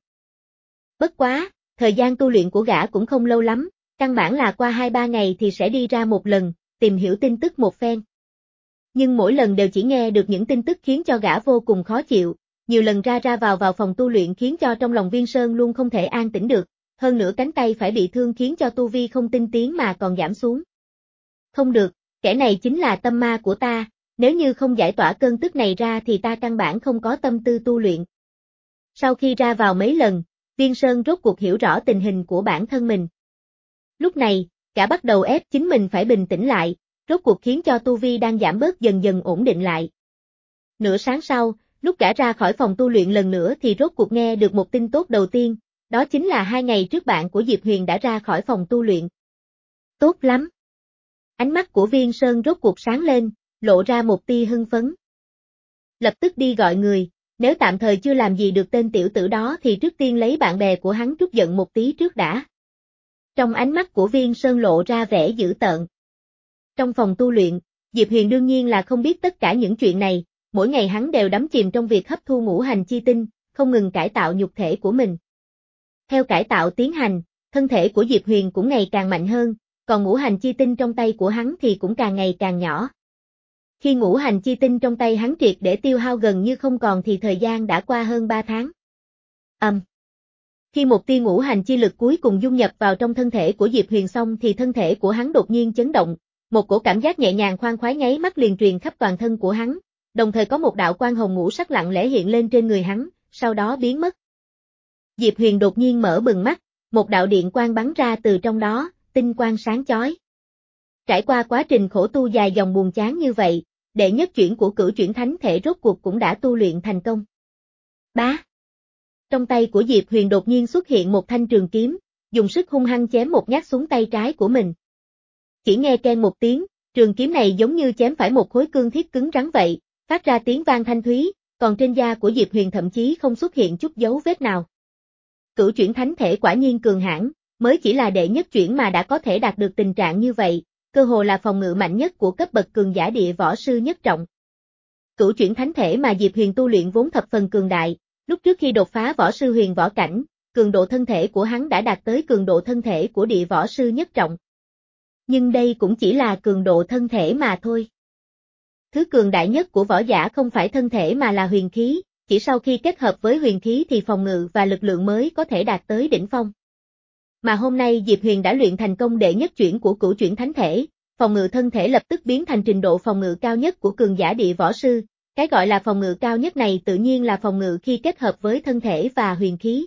Bất quá, thời gian tu luyện của gã cũng không lâu lắm, căn bản là qua hai ba ngày thì sẽ đi ra một lần, tìm hiểu tin tức một phen. Nhưng mỗi lần đều chỉ nghe được những tin tức khiến cho gã vô cùng khó chịu, nhiều lần ra ra vào vào phòng tu luyện khiến cho trong lòng Viên Sơn luôn không thể an tĩnh được, hơn nữa cánh tay phải bị thương khiến cho tu vi không tinh tiến mà còn giảm xuống. Không được, kẻ này chính là tâm ma của ta, nếu như không giải tỏa cơn tức này ra thì ta căn bản không có tâm tư tu luyện. Sau khi ra vào mấy lần, Viên Sơn rốt cuộc hiểu rõ tình hình của bản thân mình. Lúc này, gã bắt đầu ép chính mình phải bình tĩnh lại, rốt cuộc khiến cho tu vi đang giảm bớt dần dần ổn định lại. Nửa sáng sau, lúc gã ra khỏi phòng tu luyện lần nữa thì rốt cuộc nghe được một tin tốt đầu tiên, đó chính là hai ngày trước bạn của Diệp Huyền đã ra khỏi phòng tu luyện. Tốt lắm! Ánh mắt của Viên Sơn rốt cuộc sáng lên, lộ ra một tia hưng phấn. Lập tức đi gọi người, nếu tạm thời chưa làm gì được tên tiểu tử đó thì trước tiên lấy bạn bè của hắn trút giận một tí trước đã. Trong ánh mắt của Viên Sơn lộ ra vẻ dữ tợn. Trong phòng tu luyện, Diệp Huyền đương nhiên là không biết tất cả những chuyện này, mỗi ngày hắn đều đắm chìm trong việc hấp thu ngũ hành chi tinh, không ngừng cải tạo nhục thể của mình. Theo cải tạo tiến hành, thân thể của Diệp Huyền cũng ngày càng mạnh hơn, còn ngũ hành chi tinh trong tay của hắn thì cũng càng ngày càng nhỏ. Khi ngũ hành chi tinh trong tay hắn triệt để tiêu hao gần như không còn thì thời gian đã qua hơn ba tháng. Ầm. Um. Khi một tia ngũ hành chi lực cuối cùng dung nhập vào trong thân thể của Diệp Huyền xong thì thân thể của hắn đột nhiên chấn động, một cổ cảm giác nhẹ nhàng khoan khoái nháy mắt liền truyền khắp toàn thân của hắn, đồng thời có một đạo quang hồng ngũ sắc lặng lẽ hiện lên trên người hắn, sau đó biến mất. Diệp Huyền đột nhiên mở bừng mắt, một đạo điện quang bắn ra từ trong đó, tinh quang sáng chói. Trải qua quá trình khổ tu dài dòng buồn chán như vậy, đệ nhất chuyển của cửu chuyển thánh thể rốt cuộc cũng đã tu luyện thành công. Bá! Trong tay của Diệp Huyền đột nhiên xuất hiện một thanh trường kiếm, dùng sức hung hăng chém một nhát xuống tay trái của mình. Chỉ nghe keng một tiếng, trường kiếm này giống như chém phải một khối cương thiết cứng rắn vậy, phát ra tiếng vang thanh thúy, còn trên da của Diệp Huyền thậm chí không xuất hiện chút dấu vết nào. Cửu chuyển thánh thể quả nhiên cường hãn, mới chỉ là đệ nhất chuyển mà đã có thể đạt được tình trạng như vậy, cơ hồ là phòng ngự mạnh nhất của cấp bậc cường giả địa võ sư nhất trọng. Cửu chuyển thánh thể mà Diệp Huyền tu luyện vốn thập phần cường đại, lúc trước khi đột phá võ sư huyền võ cảnh, cường độ thân thể của hắn đã đạt tới cường độ thân thể của địa võ sư nhất trọng. Nhưng đây cũng chỉ là cường độ thân thể mà thôi. Thứ cường đại nhất của võ giả không phải thân thể mà là huyền khí, chỉ sau khi kết hợp với huyền khí thì phòng ngự và lực lượng mới có thể đạt tới đỉnh phong. Mà hôm nay Diệp Huyền đã luyện thành công đệ nhất chuyển của cửu chuyển thánh thể, phòng ngự thân thể lập tức biến thành trình độ phòng ngự cao nhất của cường giả địa võ sư, cái gọi là phòng ngự cao nhất này tự nhiên là phòng ngự khi kết hợp với thân thể và huyền khí.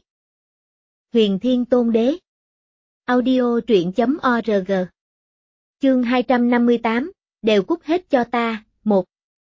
Huyền Thiên Tôn Đế. Audio truyện chấm org. Chương hai trăm năm mươi tám, đều cút hết cho ta, một.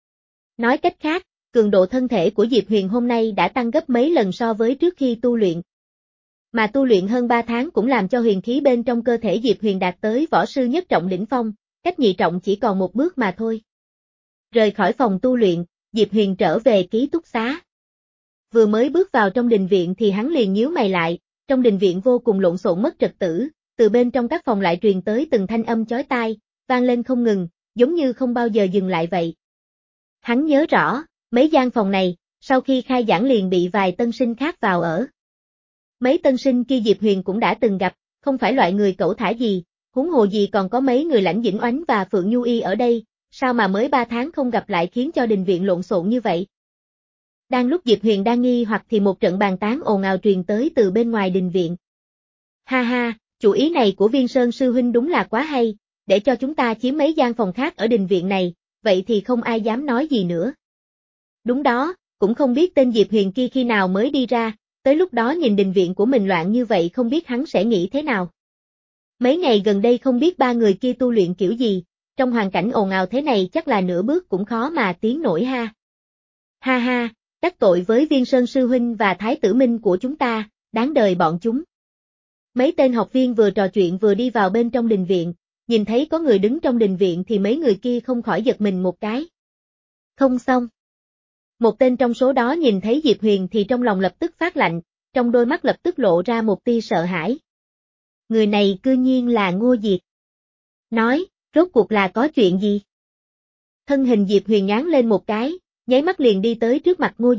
Nói cách khác, cường độ thân thể của Diệp Huyền hôm nay đã tăng gấp mấy lần so với trước khi tu luyện. Mà tu luyện hơn ba tháng cũng làm cho huyền khí bên trong cơ thể Diệp Huyền đạt tới võ sư nhất trọng đỉnh phong, cách nhị trọng chỉ còn một bước mà thôi. Rời khỏi phòng tu luyện, Diệp Huyền trở về ký túc xá. Vừa mới bước vào trong đình viện thì hắn liền nhíu mày lại, trong đình viện vô cùng lộn xộn mất trật tự, từ bên trong các phòng lại truyền tới từng thanh âm chói tai, vang lên không ngừng, giống như không bao giờ dừng lại vậy. Hắn nhớ rõ, mấy gian phòng này, sau khi khai giảng liền bị vài tân sinh khác vào ở. Mấy tân sinh kia Diệp Huyền cũng đã từng gặp, không phải loại người cẩu thả gì, huống hồ gì còn có mấy người Lãnh Dĩnh Oánh và Phượng Nhu Y ở đây, sao mà mới ba tháng không gặp lại khiến cho đình viện lộn xộn như vậy. Đang lúc Diệp Huyền đang nghi hoặc thì một trận bàn tán ồn ào truyền tới từ bên ngoài đình viện. Ha ha, chủ ý này của Viên Sơn sư huynh đúng là quá hay, để cho chúng ta chiếm mấy gian phòng khác ở đình viện này, vậy thì không ai dám nói gì nữa. Đúng đó, cũng không biết tên Diệp Huyền kia khi nào mới đi ra, tới lúc đó nhìn đình viện của mình loạn như vậy không biết hắn sẽ nghĩ thế nào. Mấy ngày gần đây không biết ba người kia tu luyện kiểu gì, trong hoàn cảnh ồn ào thế này chắc là nửa bước cũng khó mà tiến nổi ha. Ha ha, đắc tội với Viên Sơn sư huynh và Thái tử Minh của chúng ta, đáng đời bọn chúng. Mấy tên học viên vừa trò chuyện vừa đi vào bên trong đình viện, nhìn thấy có người đứng trong đình viện thì mấy người kia không khỏi giật mình một cái. Không xong. Một tên trong số đó nhìn thấy Diệp Huyền thì trong lòng lập tức phát lạnh, trong đôi mắt lập tức lộ ra một tia sợ hãi. Người này cư nhiên là Ngô Diệt. Nói, rốt cuộc là có chuyện gì? Thân hình Diệp Huyền nhoáng lên một cái, nháy mắt liền đi tới trước mặt Ngô Diệt,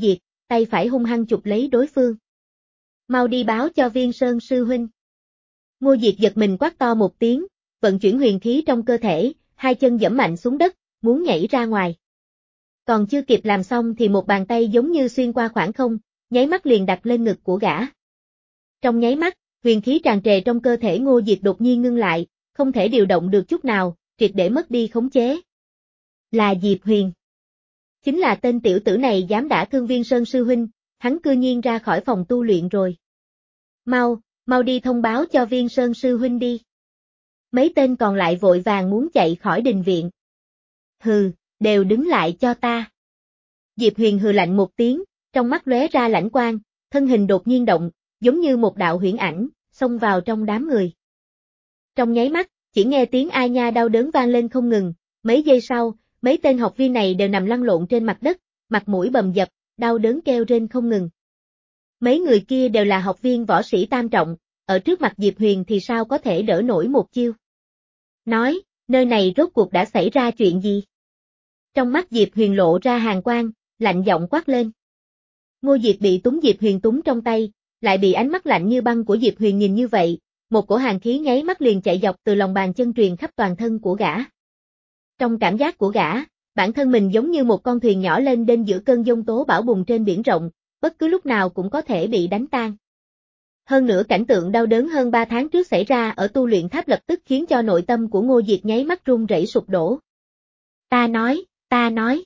tay phải hung hăng chụp lấy đối phương. Mau đi báo cho Viên Sơn sư huynh. Ngô Diệt giật mình quát to một tiếng, vận chuyển huyền khí trong cơ thể, hai chân giẫm mạnh xuống đất, muốn nhảy ra ngoài. Còn chưa kịp làm xong thì một bàn tay giống như xuyên qua khoảng không, nháy mắt liền đặt lên ngực của gã. Trong nháy mắt, huyền khí tràn trề trong cơ thể Ngô Diệt đột nhiên ngưng lại, không thể điều động được chút nào, triệt để mất đi khống chế. Là Diệp Huyền. Chính là tên tiểu tử này dám đả thương Viên Sơn sư huynh, hắn cư nhiên ra khỏi phòng tu luyện rồi. Mau, mau đi thông báo cho Viên Sơn sư huynh đi. Mấy tên còn lại vội vàng muốn chạy khỏi đình viện. Hừ, đều đứng lại cho ta. Diệp Huyền hừ lạnh một tiếng, trong mắt lóe ra lãnh quang, thân hình đột nhiên động, giống như một đạo huyễn ảnh, xông vào trong đám người. Trong nháy mắt, chỉ nghe tiếng ai nha đau đớn vang lên không ngừng, mấy giây sau, mấy tên học viên này đều nằm lăn lộn trên mặt đất, mặt mũi bầm dập, đau đớn kêu rên không ngừng. Mấy người kia đều là học viên võ sĩ tam trọng, ở trước mặt Diệp Huyền thì sao có thể đỡ nổi một chiêu. Nói, nơi này rốt cuộc đã xảy ra chuyện gì? Trong mắt Diệp Huyền lộ ra hàn quang, lạnh giọng quát lên. Ngô Diệt bị túng Diệp Huyền túng trong tay, lại bị ánh mắt lạnh như băng của Diệp Huyền nhìn như vậy, một cổ hàn khí nháy mắt liền chạy dọc từ lòng bàn chân truyền khắp toàn thân của gã. Trong cảm giác của gã, bản thân mình giống như một con thuyền nhỏ lên đên giữa cơn giông tố bão bùng trên biển rộng, bất cứ lúc nào cũng có thể bị đánh tan. Hơn nữa cảnh tượng đau đớn hơn ba tháng trước xảy ra ở tu luyện tháp lập tức khiến cho nội tâm của Ngô Diệt nháy mắt run rẩy sụp đổ. Ta nói, ta nói.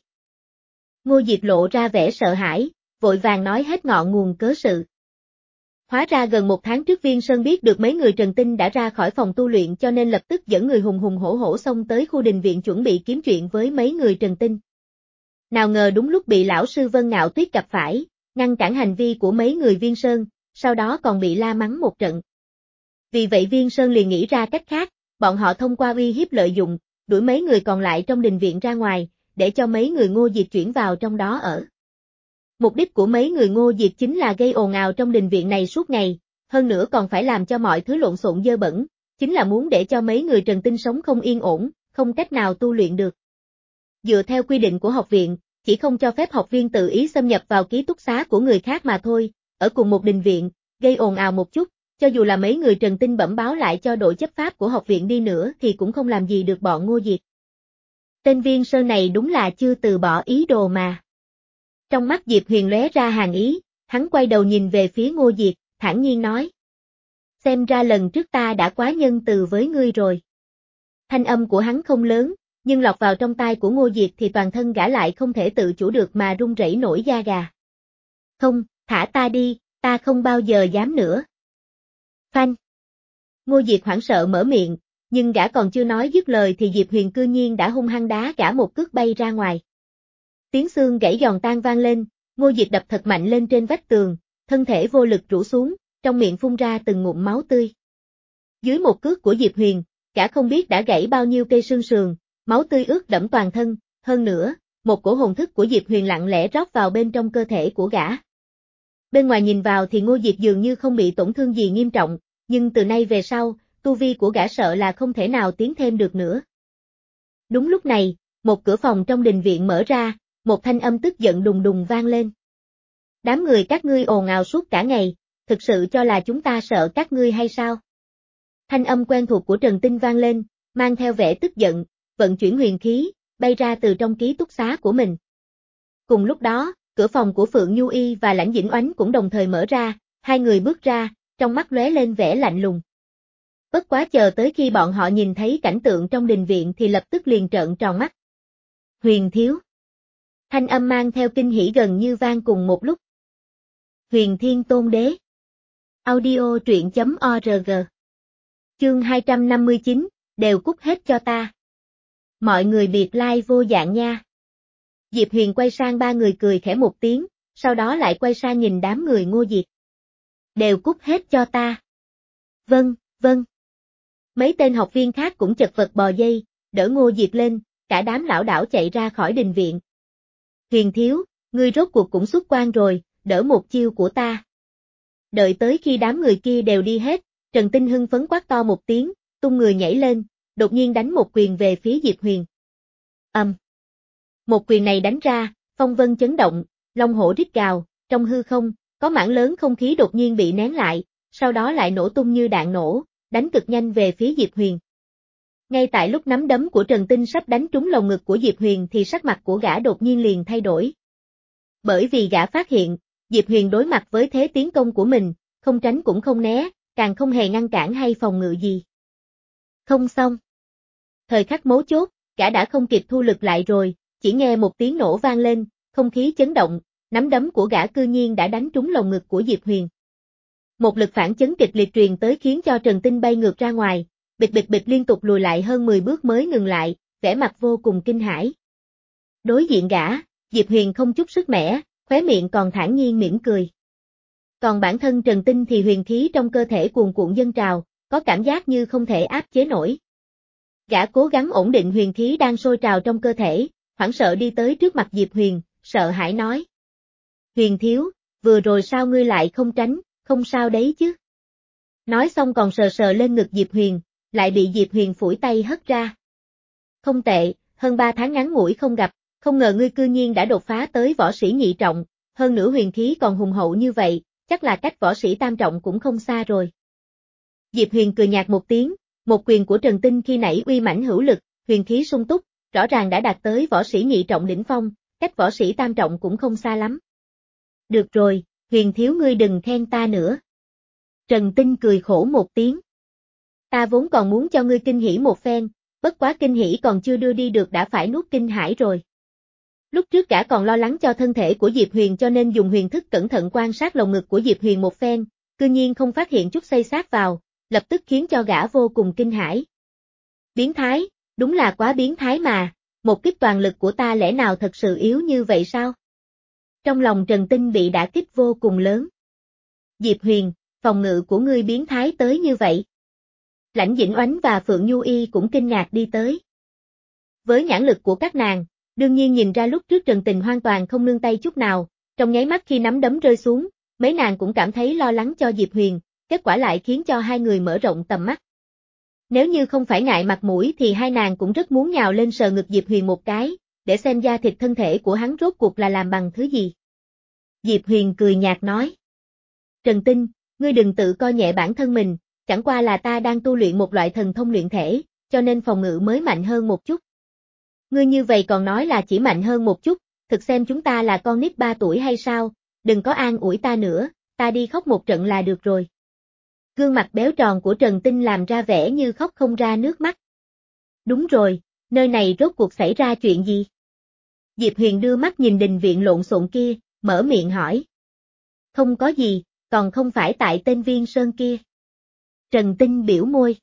Ngô Diệt lộ ra vẻ sợ hãi, vội vàng nói hết ngọn nguồn cớ sự. Hóa ra gần một tháng trước Viên Sơn biết được mấy người Trần Tinh đã ra khỏi phòng tu luyện cho nên lập tức dẫn người hùng hùng hổ hổ xông tới khu đình viện chuẩn bị kiếm chuyện với mấy người Trần Tinh. Nào ngờ đúng lúc bị lão sư Vân Ngạo Tuyết gặp phải, ngăn cản hành vi của mấy người Viên Sơn, sau đó còn bị la mắng một trận. Vì vậy Viên Sơn liền nghĩ ra cách khác, bọn họ thông qua uy hiếp lợi dụng, đuổi mấy người còn lại trong đình viện ra ngoài, để cho mấy người Ngô Diệt chuyển vào trong đó ở. Mục đích của mấy người Ngô Diệt chính là gây ồn ào trong đình viện này suốt ngày, hơn nữa còn phải làm cho mọi thứ lộn xộn dơ bẩn, chính là muốn để cho mấy người Trần Tinh sống không yên ổn, không cách nào tu luyện được. Dựa theo quy định của học viện, chỉ không cho phép học viên tự ý xâm nhập vào ký túc xá của người khác mà thôi, ở cùng một đình viện, gây ồn ào một chút, cho dù là mấy người Trần Tinh bẩm báo lại cho đội chấp pháp của học viện đi nữa thì cũng không làm gì được bọn Ngô Diệt. Tên Viên Sơn này đúng là chưa từ bỏ ý đồ mà. Trong mắt Diệp Huyền lóe ra hàn ý, hắn quay đầu nhìn về phía Ngô Diệt, thản nhiên nói. Xem ra lần trước ta đã quá nhân từ với ngươi rồi. Thanh âm của hắn không lớn, nhưng lọt vào trong tai của Ngô Diệt thì toàn thân gã lại không thể tự chủ được mà run rẩy nổi da gà. Không, thả ta đi, ta không bao giờ dám nữa. Phanh. Ngô Diệt hoảng sợ mở miệng, nhưng gã còn chưa nói dứt lời thì Diệp Huyền cư nhiên đã hung hăng đá gã một cước bay ra ngoài. Tiếng xương gãy giòn tan vang lên, Ngô Diệt đập thật mạnh lên trên vách tường, thân thể vô lực rũ xuống, trong miệng phun ra từng ngụm máu tươi. Dưới một cước của Diệp Huyền, gã không biết đã gãy bao nhiêu cây xương sườn, máu tươi ướt đẫm toàn thân, hơn nữa, một cổ hồn thức của Diệp Huyền lặng lẽ rót vào bên trong cơ thể của gã. Bên ngoài nhìn vào thì Ngô Diệt dường như không bị tổn thương gì nghiêm trọng, nhưng từ nay về sau, tu vi của gã sợ là không thể nào tiến thêm được nữa. Đúng lúc này, một cửa phòng trong đình viện mở ra, một thanh âm tức giận đùng đùng vang lên. Đám người các ngươi ồn ào suốt cả ngày, thực sự cho là chúng ta sợ các ngươi hay sao? Thanh âm quen thuộc của Trần Tinh vang lên, mang theo vẻ tức giận, vận chuyển huyền khí, bay ra từ trong ký túc xá của mình. Cùng lúc đó, cửa phòng của Phượng Nhu Y và Lãnh Dĩnh Oánh cũng đồng thời mở ra, hai người bước ra, trong mắt lóe lên vẻ lạnh lùng. Bất quá chờ tới khi bọn họ nhìn thấy cảnh tượng trong đình viện thì lập tức liền trợn tròn mắt. Huyền thiếu. Thanh âm mang theo kinh hỉ gần như vang cùng một lúc. Huyền Thiên Tôn Đế. Audio truyện chấm org. Chương hai trăm năm mươi chín, đều cút hết cho ta. Mọi người biệt lai like vô dạng nha. Diệp Huyền quay sang ba người cười khẽ một tiếng, sau đó lại quay sang nhìn đám người Ngô Diệt. Đều cút hết cho ta. Vâng, vâng. Mấy tên học viên khác cũng chật vật bò dây, đỡ Ngô Diệt lên, cả đám lảo đảo chạy ra khỏi đình viện. Huyền thiếu, ngươi rốt cuộc cũng xuất quan rồi, đỡ một chiêu của ta. Đợi tới khi đám người kia đều đi hết, Trần Tinh hưng phấn quát to một tiếng, tung người nhảy lên, đột nhiên đánh một quyền về phía Diệp Huyền. Ầm. Um. Một quyền này đánh ra, phong vân chấn động, long hổ rít gào, trong hư không, có mảng lớn không khí đột nhiên bị nén lại, sau đó lại nổ tung như đạn nổ, đánh cực nhanh về phía Diệp Huyền. Ngay tại lúc nắm đấm của Trần Tinh sắp đánh trúng lồng ngực của Diệp Huyền thì sắc mặt của gã đột nhiên liền thay đổi. Bởi vì gã phát hiện, Diệp Huyền đối mặt với thế tiến công của mình, không tránh cũng không né, càng không hề ngăn cản hay phòng ngự gì. Không xong. Thời khắc mấu chốt, gã đã không kịp thu lực lại rồi, chỉ nghe một tiếng nổ vang lên, không khí chấn động, nắm đấm của gã cư nhiên đã đánh trúng lồng ngực của Diệp Huyền. Một lực phản chấn kịch liệt truyền tới khiến cho Trần Tinh bay ngược ra ngoài, bịch bịch bịch liên tục lùi lại hơn mười bước mới ngừng lại, vẻ mặt vô cùng kinh hãi. Đối diện gã, Diệp Huyền không chút sức mẻ, khóe miệng còn thản nhiên mỉm cười. Còn bản thân Trần Tinh thì huyền khí trong cơ thể cuồn cuộn dâng trào, có cảm giác như không thể áp chế nổi. Gã cố gắng ổn định huyền khí đang sôi trào trong cơ thể, hoảng sợ đi tới trước mặt Diệp Huyền, sợ hãi nói. Huyền thiếu, vừa rồi sao ngươi lại không tránh, không sao đấy chứ. Nói xong còn sờ sờ lên ngực Diệp Huyền, lại bị Diệp Huyền phủi tay hất ra. Không tệ, hơn ba tháng ngắn ngủi không gặp, không ngờ ngươi cư nhiên đã đột phá tới võ sĩ nhị trọng, hơn nữa huyền khí còn hùng hậu như vậy, chắc là cách võ sĩ tam trọng cũng không xa rồi. Diệp Huyền cười nhạt một tiếng, một quyền của Trần Tinh khi nãy uy mãnh hữu lực, huyền khí sung túc, rõ ràng đã đạt tới võ sĩ nhị trọng đỉnh phong, cách võ sĩ tam trọng cũng không xa lắm. Được rồi, Huyền thiếu ngươi đừng khen ta nữa. Trần Tinh cười khổ một tiếng. Ta vốn còn muốn cho ngươi kinh hỉ một phen, bất quá kinh hỉ còn chưa đưa đi được đã phải nuốt kinh hãi rồi. Lúc trước cả còn lo lắng cho thân thể của Diệp Huyền cho nên dùng huyền thức cẩn thận quan sát lồng ngực của Diệp Huyền một phen, cư nhiên không phát hiện chút xây xát vào, lập tức khiến cho gã vô cùng kinh hãi. Biến thái, đúng là quá biến thái mà, một kích toàn lực của ta lẽ nào thật sự yếu như vậy sao? Trong lòng Trần Tinh bị đả kích vô cùng lớn. Diệp Huyền, phòng ngự của ngươi biến thái tới như vậy. Lãnh Dĩnh Oánh và Phượng Nhu Y cũng kinh ngạc đi tới. Với nhãn lực của các nàng, đương nhiên nhìn ra lúc trước Trần Tình hoàn toàn không nương tay chút nào, trong nháy mắt khi nắm đấm rơi xuống, mấy nàng cũng cảm thấy lo lắng cho Diệp Huyền, kết quả lại khiến cho hai người mở rộng tầm mắt. Nếu như không phải ngại mặt mũi thì hai nàng cũng rất muốn nhào lên sờ ngực Diệp Huyền một cái, để xem da thịt thân thể của hắn rốt cuộc là làm bằng thứ gì. Diệp Huyền cười nhạt nói. Trần Tinh, ngươi đừng tự coi nhẹ bản thân mình, chẳng qua là ta đang tu luyện một loại thần thông luyện thể, cho nên phòng ngự mới mạnh hơn một chút. Ngươi như vậy còn nói là chỉ mạnh hơn một chút, thực xem chúng ta là con nít ba tuổi hay sao, đừng có an ủi ta nữa, ta đi khóc một trận là được rồi. Gương mặt béo tròn của Trần Tinh làm ra vẻ như khóc không ra nước mắt. Đúng rồi, nơi này rốt cuộc xảy ra chuyện gì? Diệp Huyền đưa mắt nhìn đình viện lộn xộn kia, mở miệng hỏi. Không có gì, còn không phải tại tên Viên Sơn kia. Trần Tinh biểu môi.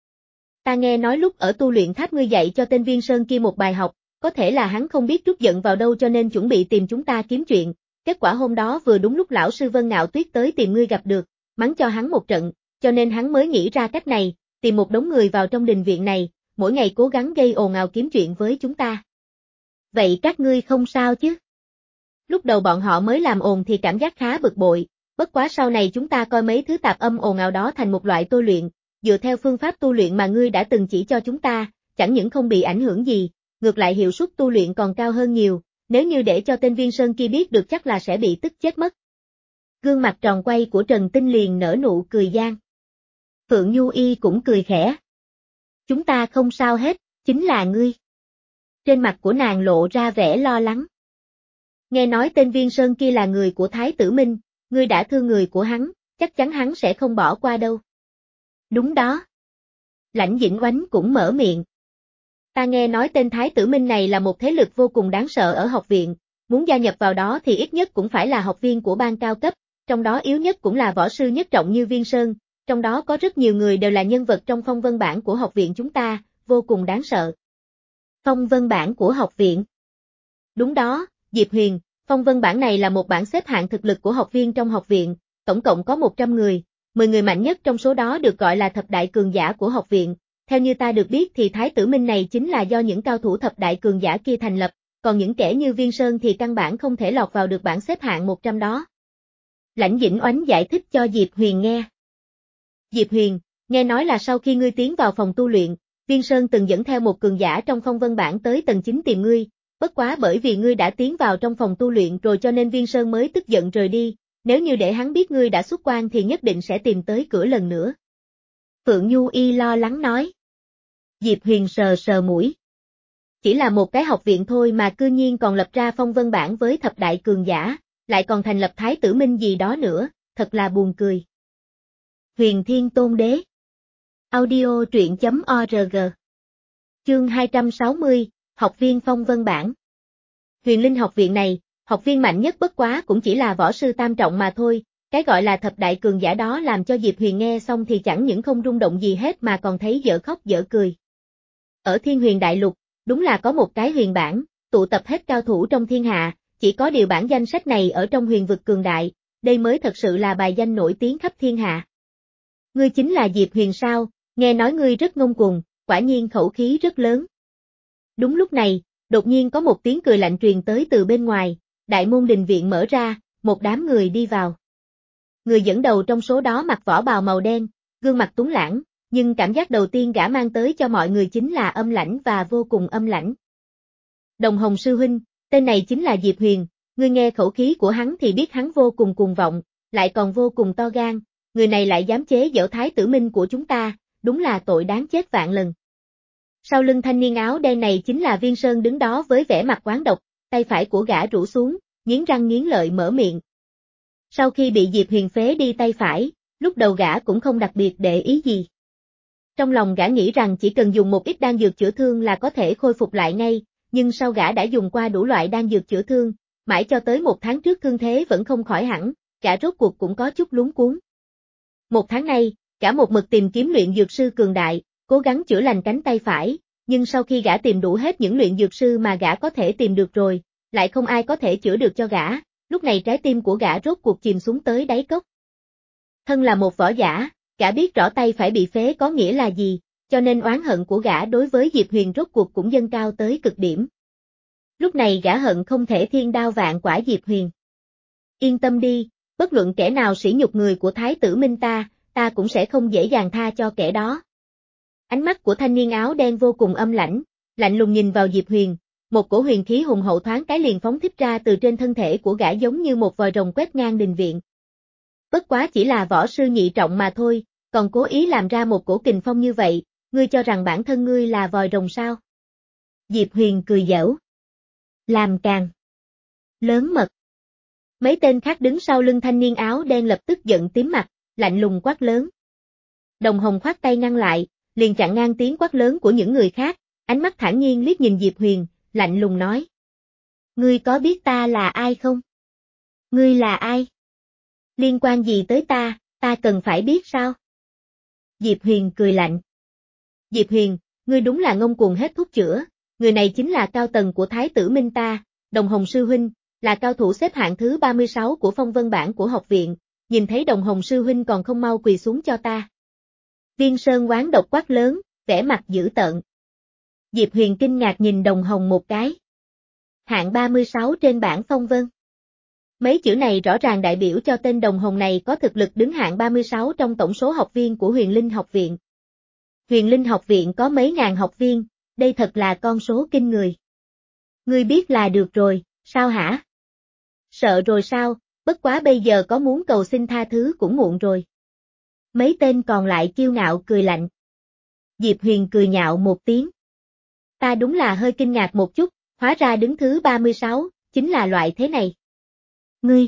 Ta nghe nói lúc ở tu luyện tháp ngươi dạy cho tên Viên Sơn kia một bài học, có thể là hắn không biết trút giận vào đâu cho nên chuẩn bị tìm chúng ta kiếm chuyện, kết quả hôm đó vừa đúng lúc lão sư Vân Ngạo Tuyết tới tìm ngươi gặp được, mắng cho hắn một trận, cho nên hắn mới nghĩ ra cách này, tìm một đống người vào trong đình viện này, mỗi ngày cố gắng gây ồn ào kiếm chuyện với chúng ta. Vậy các ngươi không sao chứ? Lúc đầu bọn họ mới làm ồn thì cảm giác khá bực bội, bất quá sau này chúng ta coi mấy thứ tạp âm ồn ào đó thành một loại tu luyện, dựa theo phương pháp tu luyện mà ngươi đã từng chỉ cho chúng ta, chẳng những không bị ảnh hưởng gì, ngược lại hiệu suất tu luyện còn cao hơn nhiều, nếu như để cho tên Viên Sơn kia biết được chắc là sẽ bị tức chết mất. Gương mặt tròn quay của Trần Tinh liền nở nụ cười gian. Phượng Nhu Y cũng cười khẽ. Chúng ta không sao hết, chính là ngươi. Trên mặt của nàng lộ ra vẻ lo lắng. Nghe nói tên Viên Sơn kia là người của Thái Tử Minh, ngươi đã thương người của hắn, chắc chắn hắn sẽ không bỏ qua đâu. Đúng đó. Lãnh Dĩnh Oánh cũng mở miệng. Ta nghe nói tên Thái Tử Minh này là một thế lực vô cùng đáng sợ ở học viện, muốn gia nhập vào đó thì ít nhất cũng phải là học viên của ban cao cấp, trong đó yếu nhất cũng là võ sư nhất trọng như Viên Sơn, trong đó có rất nhiều người đều là nhân vật trong phong vân bảng của học viện chúng ta, vô cùng đáng sợ. Phong vân bảng của học viện. Đúng đó, Diệp Huyền, phong vân bảng này là một bảng xếp hạng thực lực của học viên trong học viện, tổng cộng có một trăm người, mười người mạnh nhất trong số đó được gọi là thập đại cường giả của học viện. Theo như ta được biết thì Thái Tử Minh này chính là do những cao thủ thập đại cường giả kia thành lập, còn những kẻ như Viên Sơn thì căn bản không thể lọt vào được bảng xếp hạng một trăm đó. Lãnh Dĩnh Oánh giải thích cho Diệp Huyền nghe. Diệp Huyền, nghe nói là sau khi ngươi tiến vào phòng tu luyện, Viên Sơn từng dẫn theo một cường giả trong phong vân bảng tới tầng chín tìm ngươi, bất quá bởi vì ngươi đã tiến vào trong phòng tu luyện rồi cho nên Viên Sơn mới tức giận rời đi, nếu như để hắn biết ngươi đã xuất quan thì nhất định sẽ tìm tới cửa lần nữa. Phượng Nhu Y lo lắng nói. Diệp Huyền sờ sờ mũi. Chỉ là một cái học viện thôi mà cư nhiên còn lập ra phong vân bảng với thập đại cường giả, lại còn thành lập thái tử minh gì đó nữa, thật là buồn cười. Huyền Thiên Tôn Đế. Audio truyện chấm org. Chương hai trăm sáu mươi, học viên phong vân bảng. Huyền Linh học viện này, học viên mạnh nhất bất quá cũng chỉ là võ sư tam trọng mà thôi, cái gọi là thập đại cường giả đó làm cho Diệp Huyền nghe xong thì chẳng những không rung động gì hết mà còn thấy dở khóc dở cười. Ở Thiên Huyền Đại Lục, đúng là có một cái huyền bảng, tụ tập hết cao thủ trong thiên hạ, chỉ có điều bản danh sách này ở trong huyền vực cường đại, đây mới thật sự là bài danh nổi tiếng khắp thiên hạ. Ngươi chính là Diệp Huyền sao, nghe nói ngươi rất ngông cuồng, quả nhiên khẩu khí rất lớn. Đúng lúc này, đột nhiên có một tiếng cười lạnh truyền tới từ bên ngoài, đại môn đình viện mở ra, một đám người đi vào. Người dẫn đầu trong số đó mặc võ bào màu đen, gương mặt tuấn lãng, nhưng cảm giác đầu tiên gã mang tới cho mọi người chính là âm lãnh và vô cùng âm lãnh. Đồng Hồng sư huynh, tên này chính là Diệp Huyền, ngươi nghe khẩu khí của hắn thì biết hắn vô cùng cuồng vọng, lại còn vô cùng to gan, người này lại dám chế giễu thái tử minh của chúng ta, đúng là tội đáng chết vạn lần. Sau lưng thanh niên áo đen này chính là Viên Sơn đứng đó với vẻ mặt quán độc, tay phải của gã rũ xuống, nghiến răng nghiến lợi mở miệng. Sau khi bị Diệp Huyền phế đi tay phải, lúc đầu gã cũng không đặc biệt để ý gì. Trong lòng gã nghĩ rằng chỉ cần dùng một ít đan dược chữa thương là có thể khôi phục lại ngay, nhưng sau gã đã dùng qua đủ loại đan dược chữa thương, mãi cho tới một tháng trước thương thế vẫn không khỏi hẳn, gã rốt cuộc cũng có chút luống cuống. Một tháng nay, gã một mực tìm kiếm luyện dược sư cường đại, cố gắng chữa lành cánh tay phải, nhưng sau khi gã tìm đủ hết những luyện dược sư mà gã có thể tìm được rồi, lại không ai có thể chữa được cho gã, lúc này trái tim của gã rốt cuộc chìm xuống tới đáy cốc. Thân là một võ giả, gã biết rõ tay phải bị phế có nghĩa là gì, cho nên oán hận của gã đối với Diệp Huyền rốt cuộc cũng dâng cao tới cực điểm. Lúc này gã hận không thể thiên đao vạn quả Diệp Huyền. Yên tâm đi, bất luận kẻ nào sỉ nhục người của thái tử minh ta, ta cũng sẽ không dễ dàng tha cho kẻ đó. Ánh mắt của thanh niên áo đen vô cùng âm lãnh, lạnh lùng nhìn vào Diệp Huyền, một cổ huyền khí hùng hậu thoáng cái liền phóng thích ra từ trên thân thể của gã giống như một vòi rồng quét ngang đình viện. Bất quá chỉ là võ sư nhị trọng mà thôi, còn cố ý làm ra một cổ kình phong như vậy, ngươi cho rằng bản thân ngươi là vòi rồng sao? Diệp Huyền cười giễu. Làm càng lớn mật. Mấy tên khác đứng sau lưng thanh niên áo đen lập tức giận tím mặt, lạnh lùng quát lớn. Đồng Hồng khoát tay ngăn lại, liền chặn ngang tiếng quát lớn của những người khác, ánh mắt thản nhiên liếc nhìn Diệp Huyền, lạnh lùng nói. Ngươi có biết ta là ai không? Ngươi là ai? Liên quan gì tới ta, ta cần phải biết sao? Diệp Huyền cười lạnh. Diệp Huyền, ngươi đúng là ngông cuồng hết thuốc chữa, người này chính là cao tầng của thái tử minh ta, Đồng Hồng sư huynh, là cao thủ xếp hạng thứ ba mươi sáu của phong vân bảng của học viện, nhìn thấy Đồng Hồng sư huynh còn không mau quỳ xuống cho ta. Viên Sơn oán độc quát lớn, vẻ mặt dữ tợn. Diệp Huyền kinh ngạc nhìn Đồng Hồng một cái. Hạng ba mươi sáu trên bảng phong vân. Mấy chữ này rõ ràng đại biểu cho tên Đồng Hồng này có thực lực đứng hạng ba mươi sáu trong tổng số học viên của Huyền Linh học viện. Huyền Linh học viện có mấy ngàn học viên, đây thật là con số kinh người. Ngươi biết là được rồi, sao hả? Sợ rồi sao, bất quá bây giờ có muốn cầu xin tha thứ cũng muộn rồi. Mấy tên còn lại kiêu ngạo cười lạnh. Diệp Huyền cười nhạo một tiếng. Ta đúng là hơi kinh ngạc một chút, hóa ra đứng thứ ba mươi sáu, chính là loại thế này. Ngươi!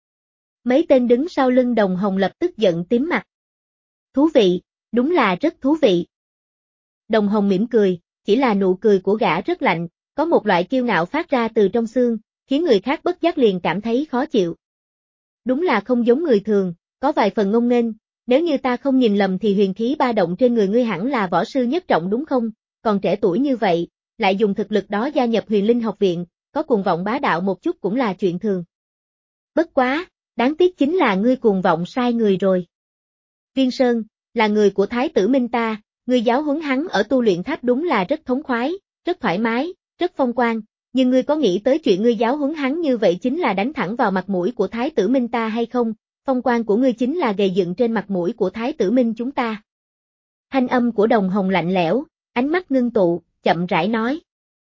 Mấy tên đứng sau lưng Đồng Hồng lập tức giận tím mặt. Thú vị, đúng là rất thú vị. Đồng Hồng mỉm cười, chỉ là nụ cười của gã rất lạnh, có một loại kiêu ngạo phát ra từ trong xương, khiến người khác bất giác liền cảm thấy khó chịu. Đúng là không giống người thường, có vài phần ngông nghênh, nếu như ta không nhìn lầm thì huyền khí ba động trên người ngươi hẳn là võ sư nhất trọng đúng không, còn trẻ tuổi như vậy, lại dùng thực lực đó gia nhập Huyền Linh học viện, có cuồng vọng bá đạo một chút cũng là chuyện thường. Bất quá, đáng tiếc chính là ngươi cuồng vọng sai người rồi. Viên Sơn, là người của thái tử minh ta, ngươi giáo huấn hắn ở tu luyện tháp đúng là rất thống khoái, rất thoải mái, rất phong quang, nhưng ngươi có nghĩ tới chuyện ngươi giáo huấn hắn như vậy chính là đánh thẳng vào mặt mũi của thái tử minh ta hay không, phong quang của ngươi chính là gầy dựng trên mặt mũi của thái tử minh chúng ta. Thanh âm của Đồng Hồng lạnh lẽo, ánh mắt ngưng tụ, chậm rãi nói.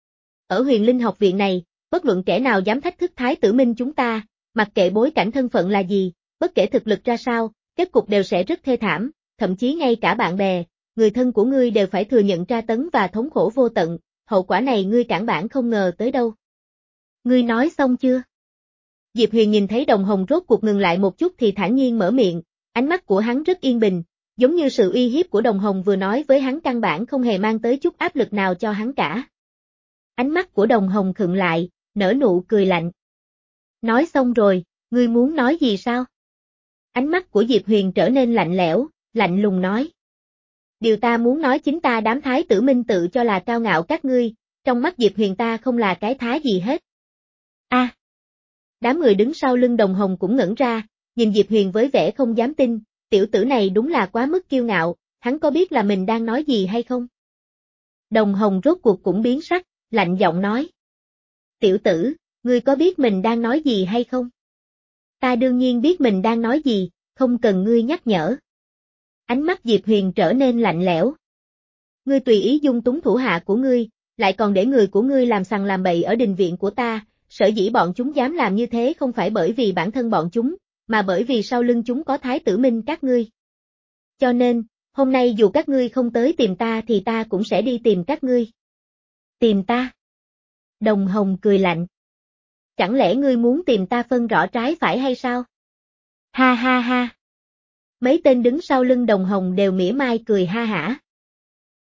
Ở Huyền Linh học viện này, bất luận kẻ nào dám thách thức Thái tử Minh chúng ta, mặc kệ bối cảnh thân phận là gì, bất kể thực lực ra sao, kết cục đều sẽ rất thê thảm, thậm chí ngay cả bạn bè, người thân của ngươi đều phải thừa nhận tra tấn và thống khổ vô tận, hậu quả này ngươi cản bản không ngờ tới đâu. Ngươi nói xong chưa? Diệp Huyền nhìn thấy Đồng Hồng rốt cuộc ngừng lại một chút thì thản nhiên mở miệng, ánh mắt của hắn rất yên bình, giống như sự uy hiếp của Đồng Hồng vừa nói với hắn căn bản không hề mang tới chút áp lực nào cho hắn cả. Ánh mắt của Đồng Hồng khựng lại, nở nụ cười lạnh. Nói xong rồi, ngươi muốn nói gì sao? Ánh mắt của Diệp Huyền trở nên lạnh lẽo, lạnh lùng nói. Điều ta muốn nói chính ta đám Thái tử Minh tự cho là cao ngạo các ngươi, trong mắt Diệp Huyền ta không là cái thá gì hết. A. À, đám người đứng sau lưng Đồng Hồng cũng ngẩn ra, nhìn Diệp Huyền với vẻ không dám tin, tiểu tử này đúng là quá mức kiêu ngạo, hắn có biết là mình đang nói gì hay không? Đồng Hồng rốt cuộc cũng biến sắc, lạnh giọng nói. Tiểu tử, ngươi có biết mình đang nói gì hay không? Ta đương nhiên biết mình đang nói gì, không cần ngươi nhắc nhở. Ánh mắt Diệp Huyền trở nên lạnh lẽo. Ngươi tùy ý dung túng thủ hạ của ngươi, lại còn để người của ngươi làm sằng làm bậy ở đình viện của ta, sở dĩ bọn chúng dám làm như thế không phải bởi vì bản thân bọn chúng, mà bởi vì sau lưng chúng có Thái tử Minh các ngươi. Cho nên, hôm nay dù các ngươi không tới tìm ta thì ta cũng sẽ đi tìm các ngươi. Tìm ta? Đồng Hồng cười lạnh. Chẳng lẽ ngươi muốn tìm ta phân rõ trái phải hay sao? Ha ha ha. Mấy tên đứng sau lưng Đồng Hồng đều mỉa mai cười ha hả.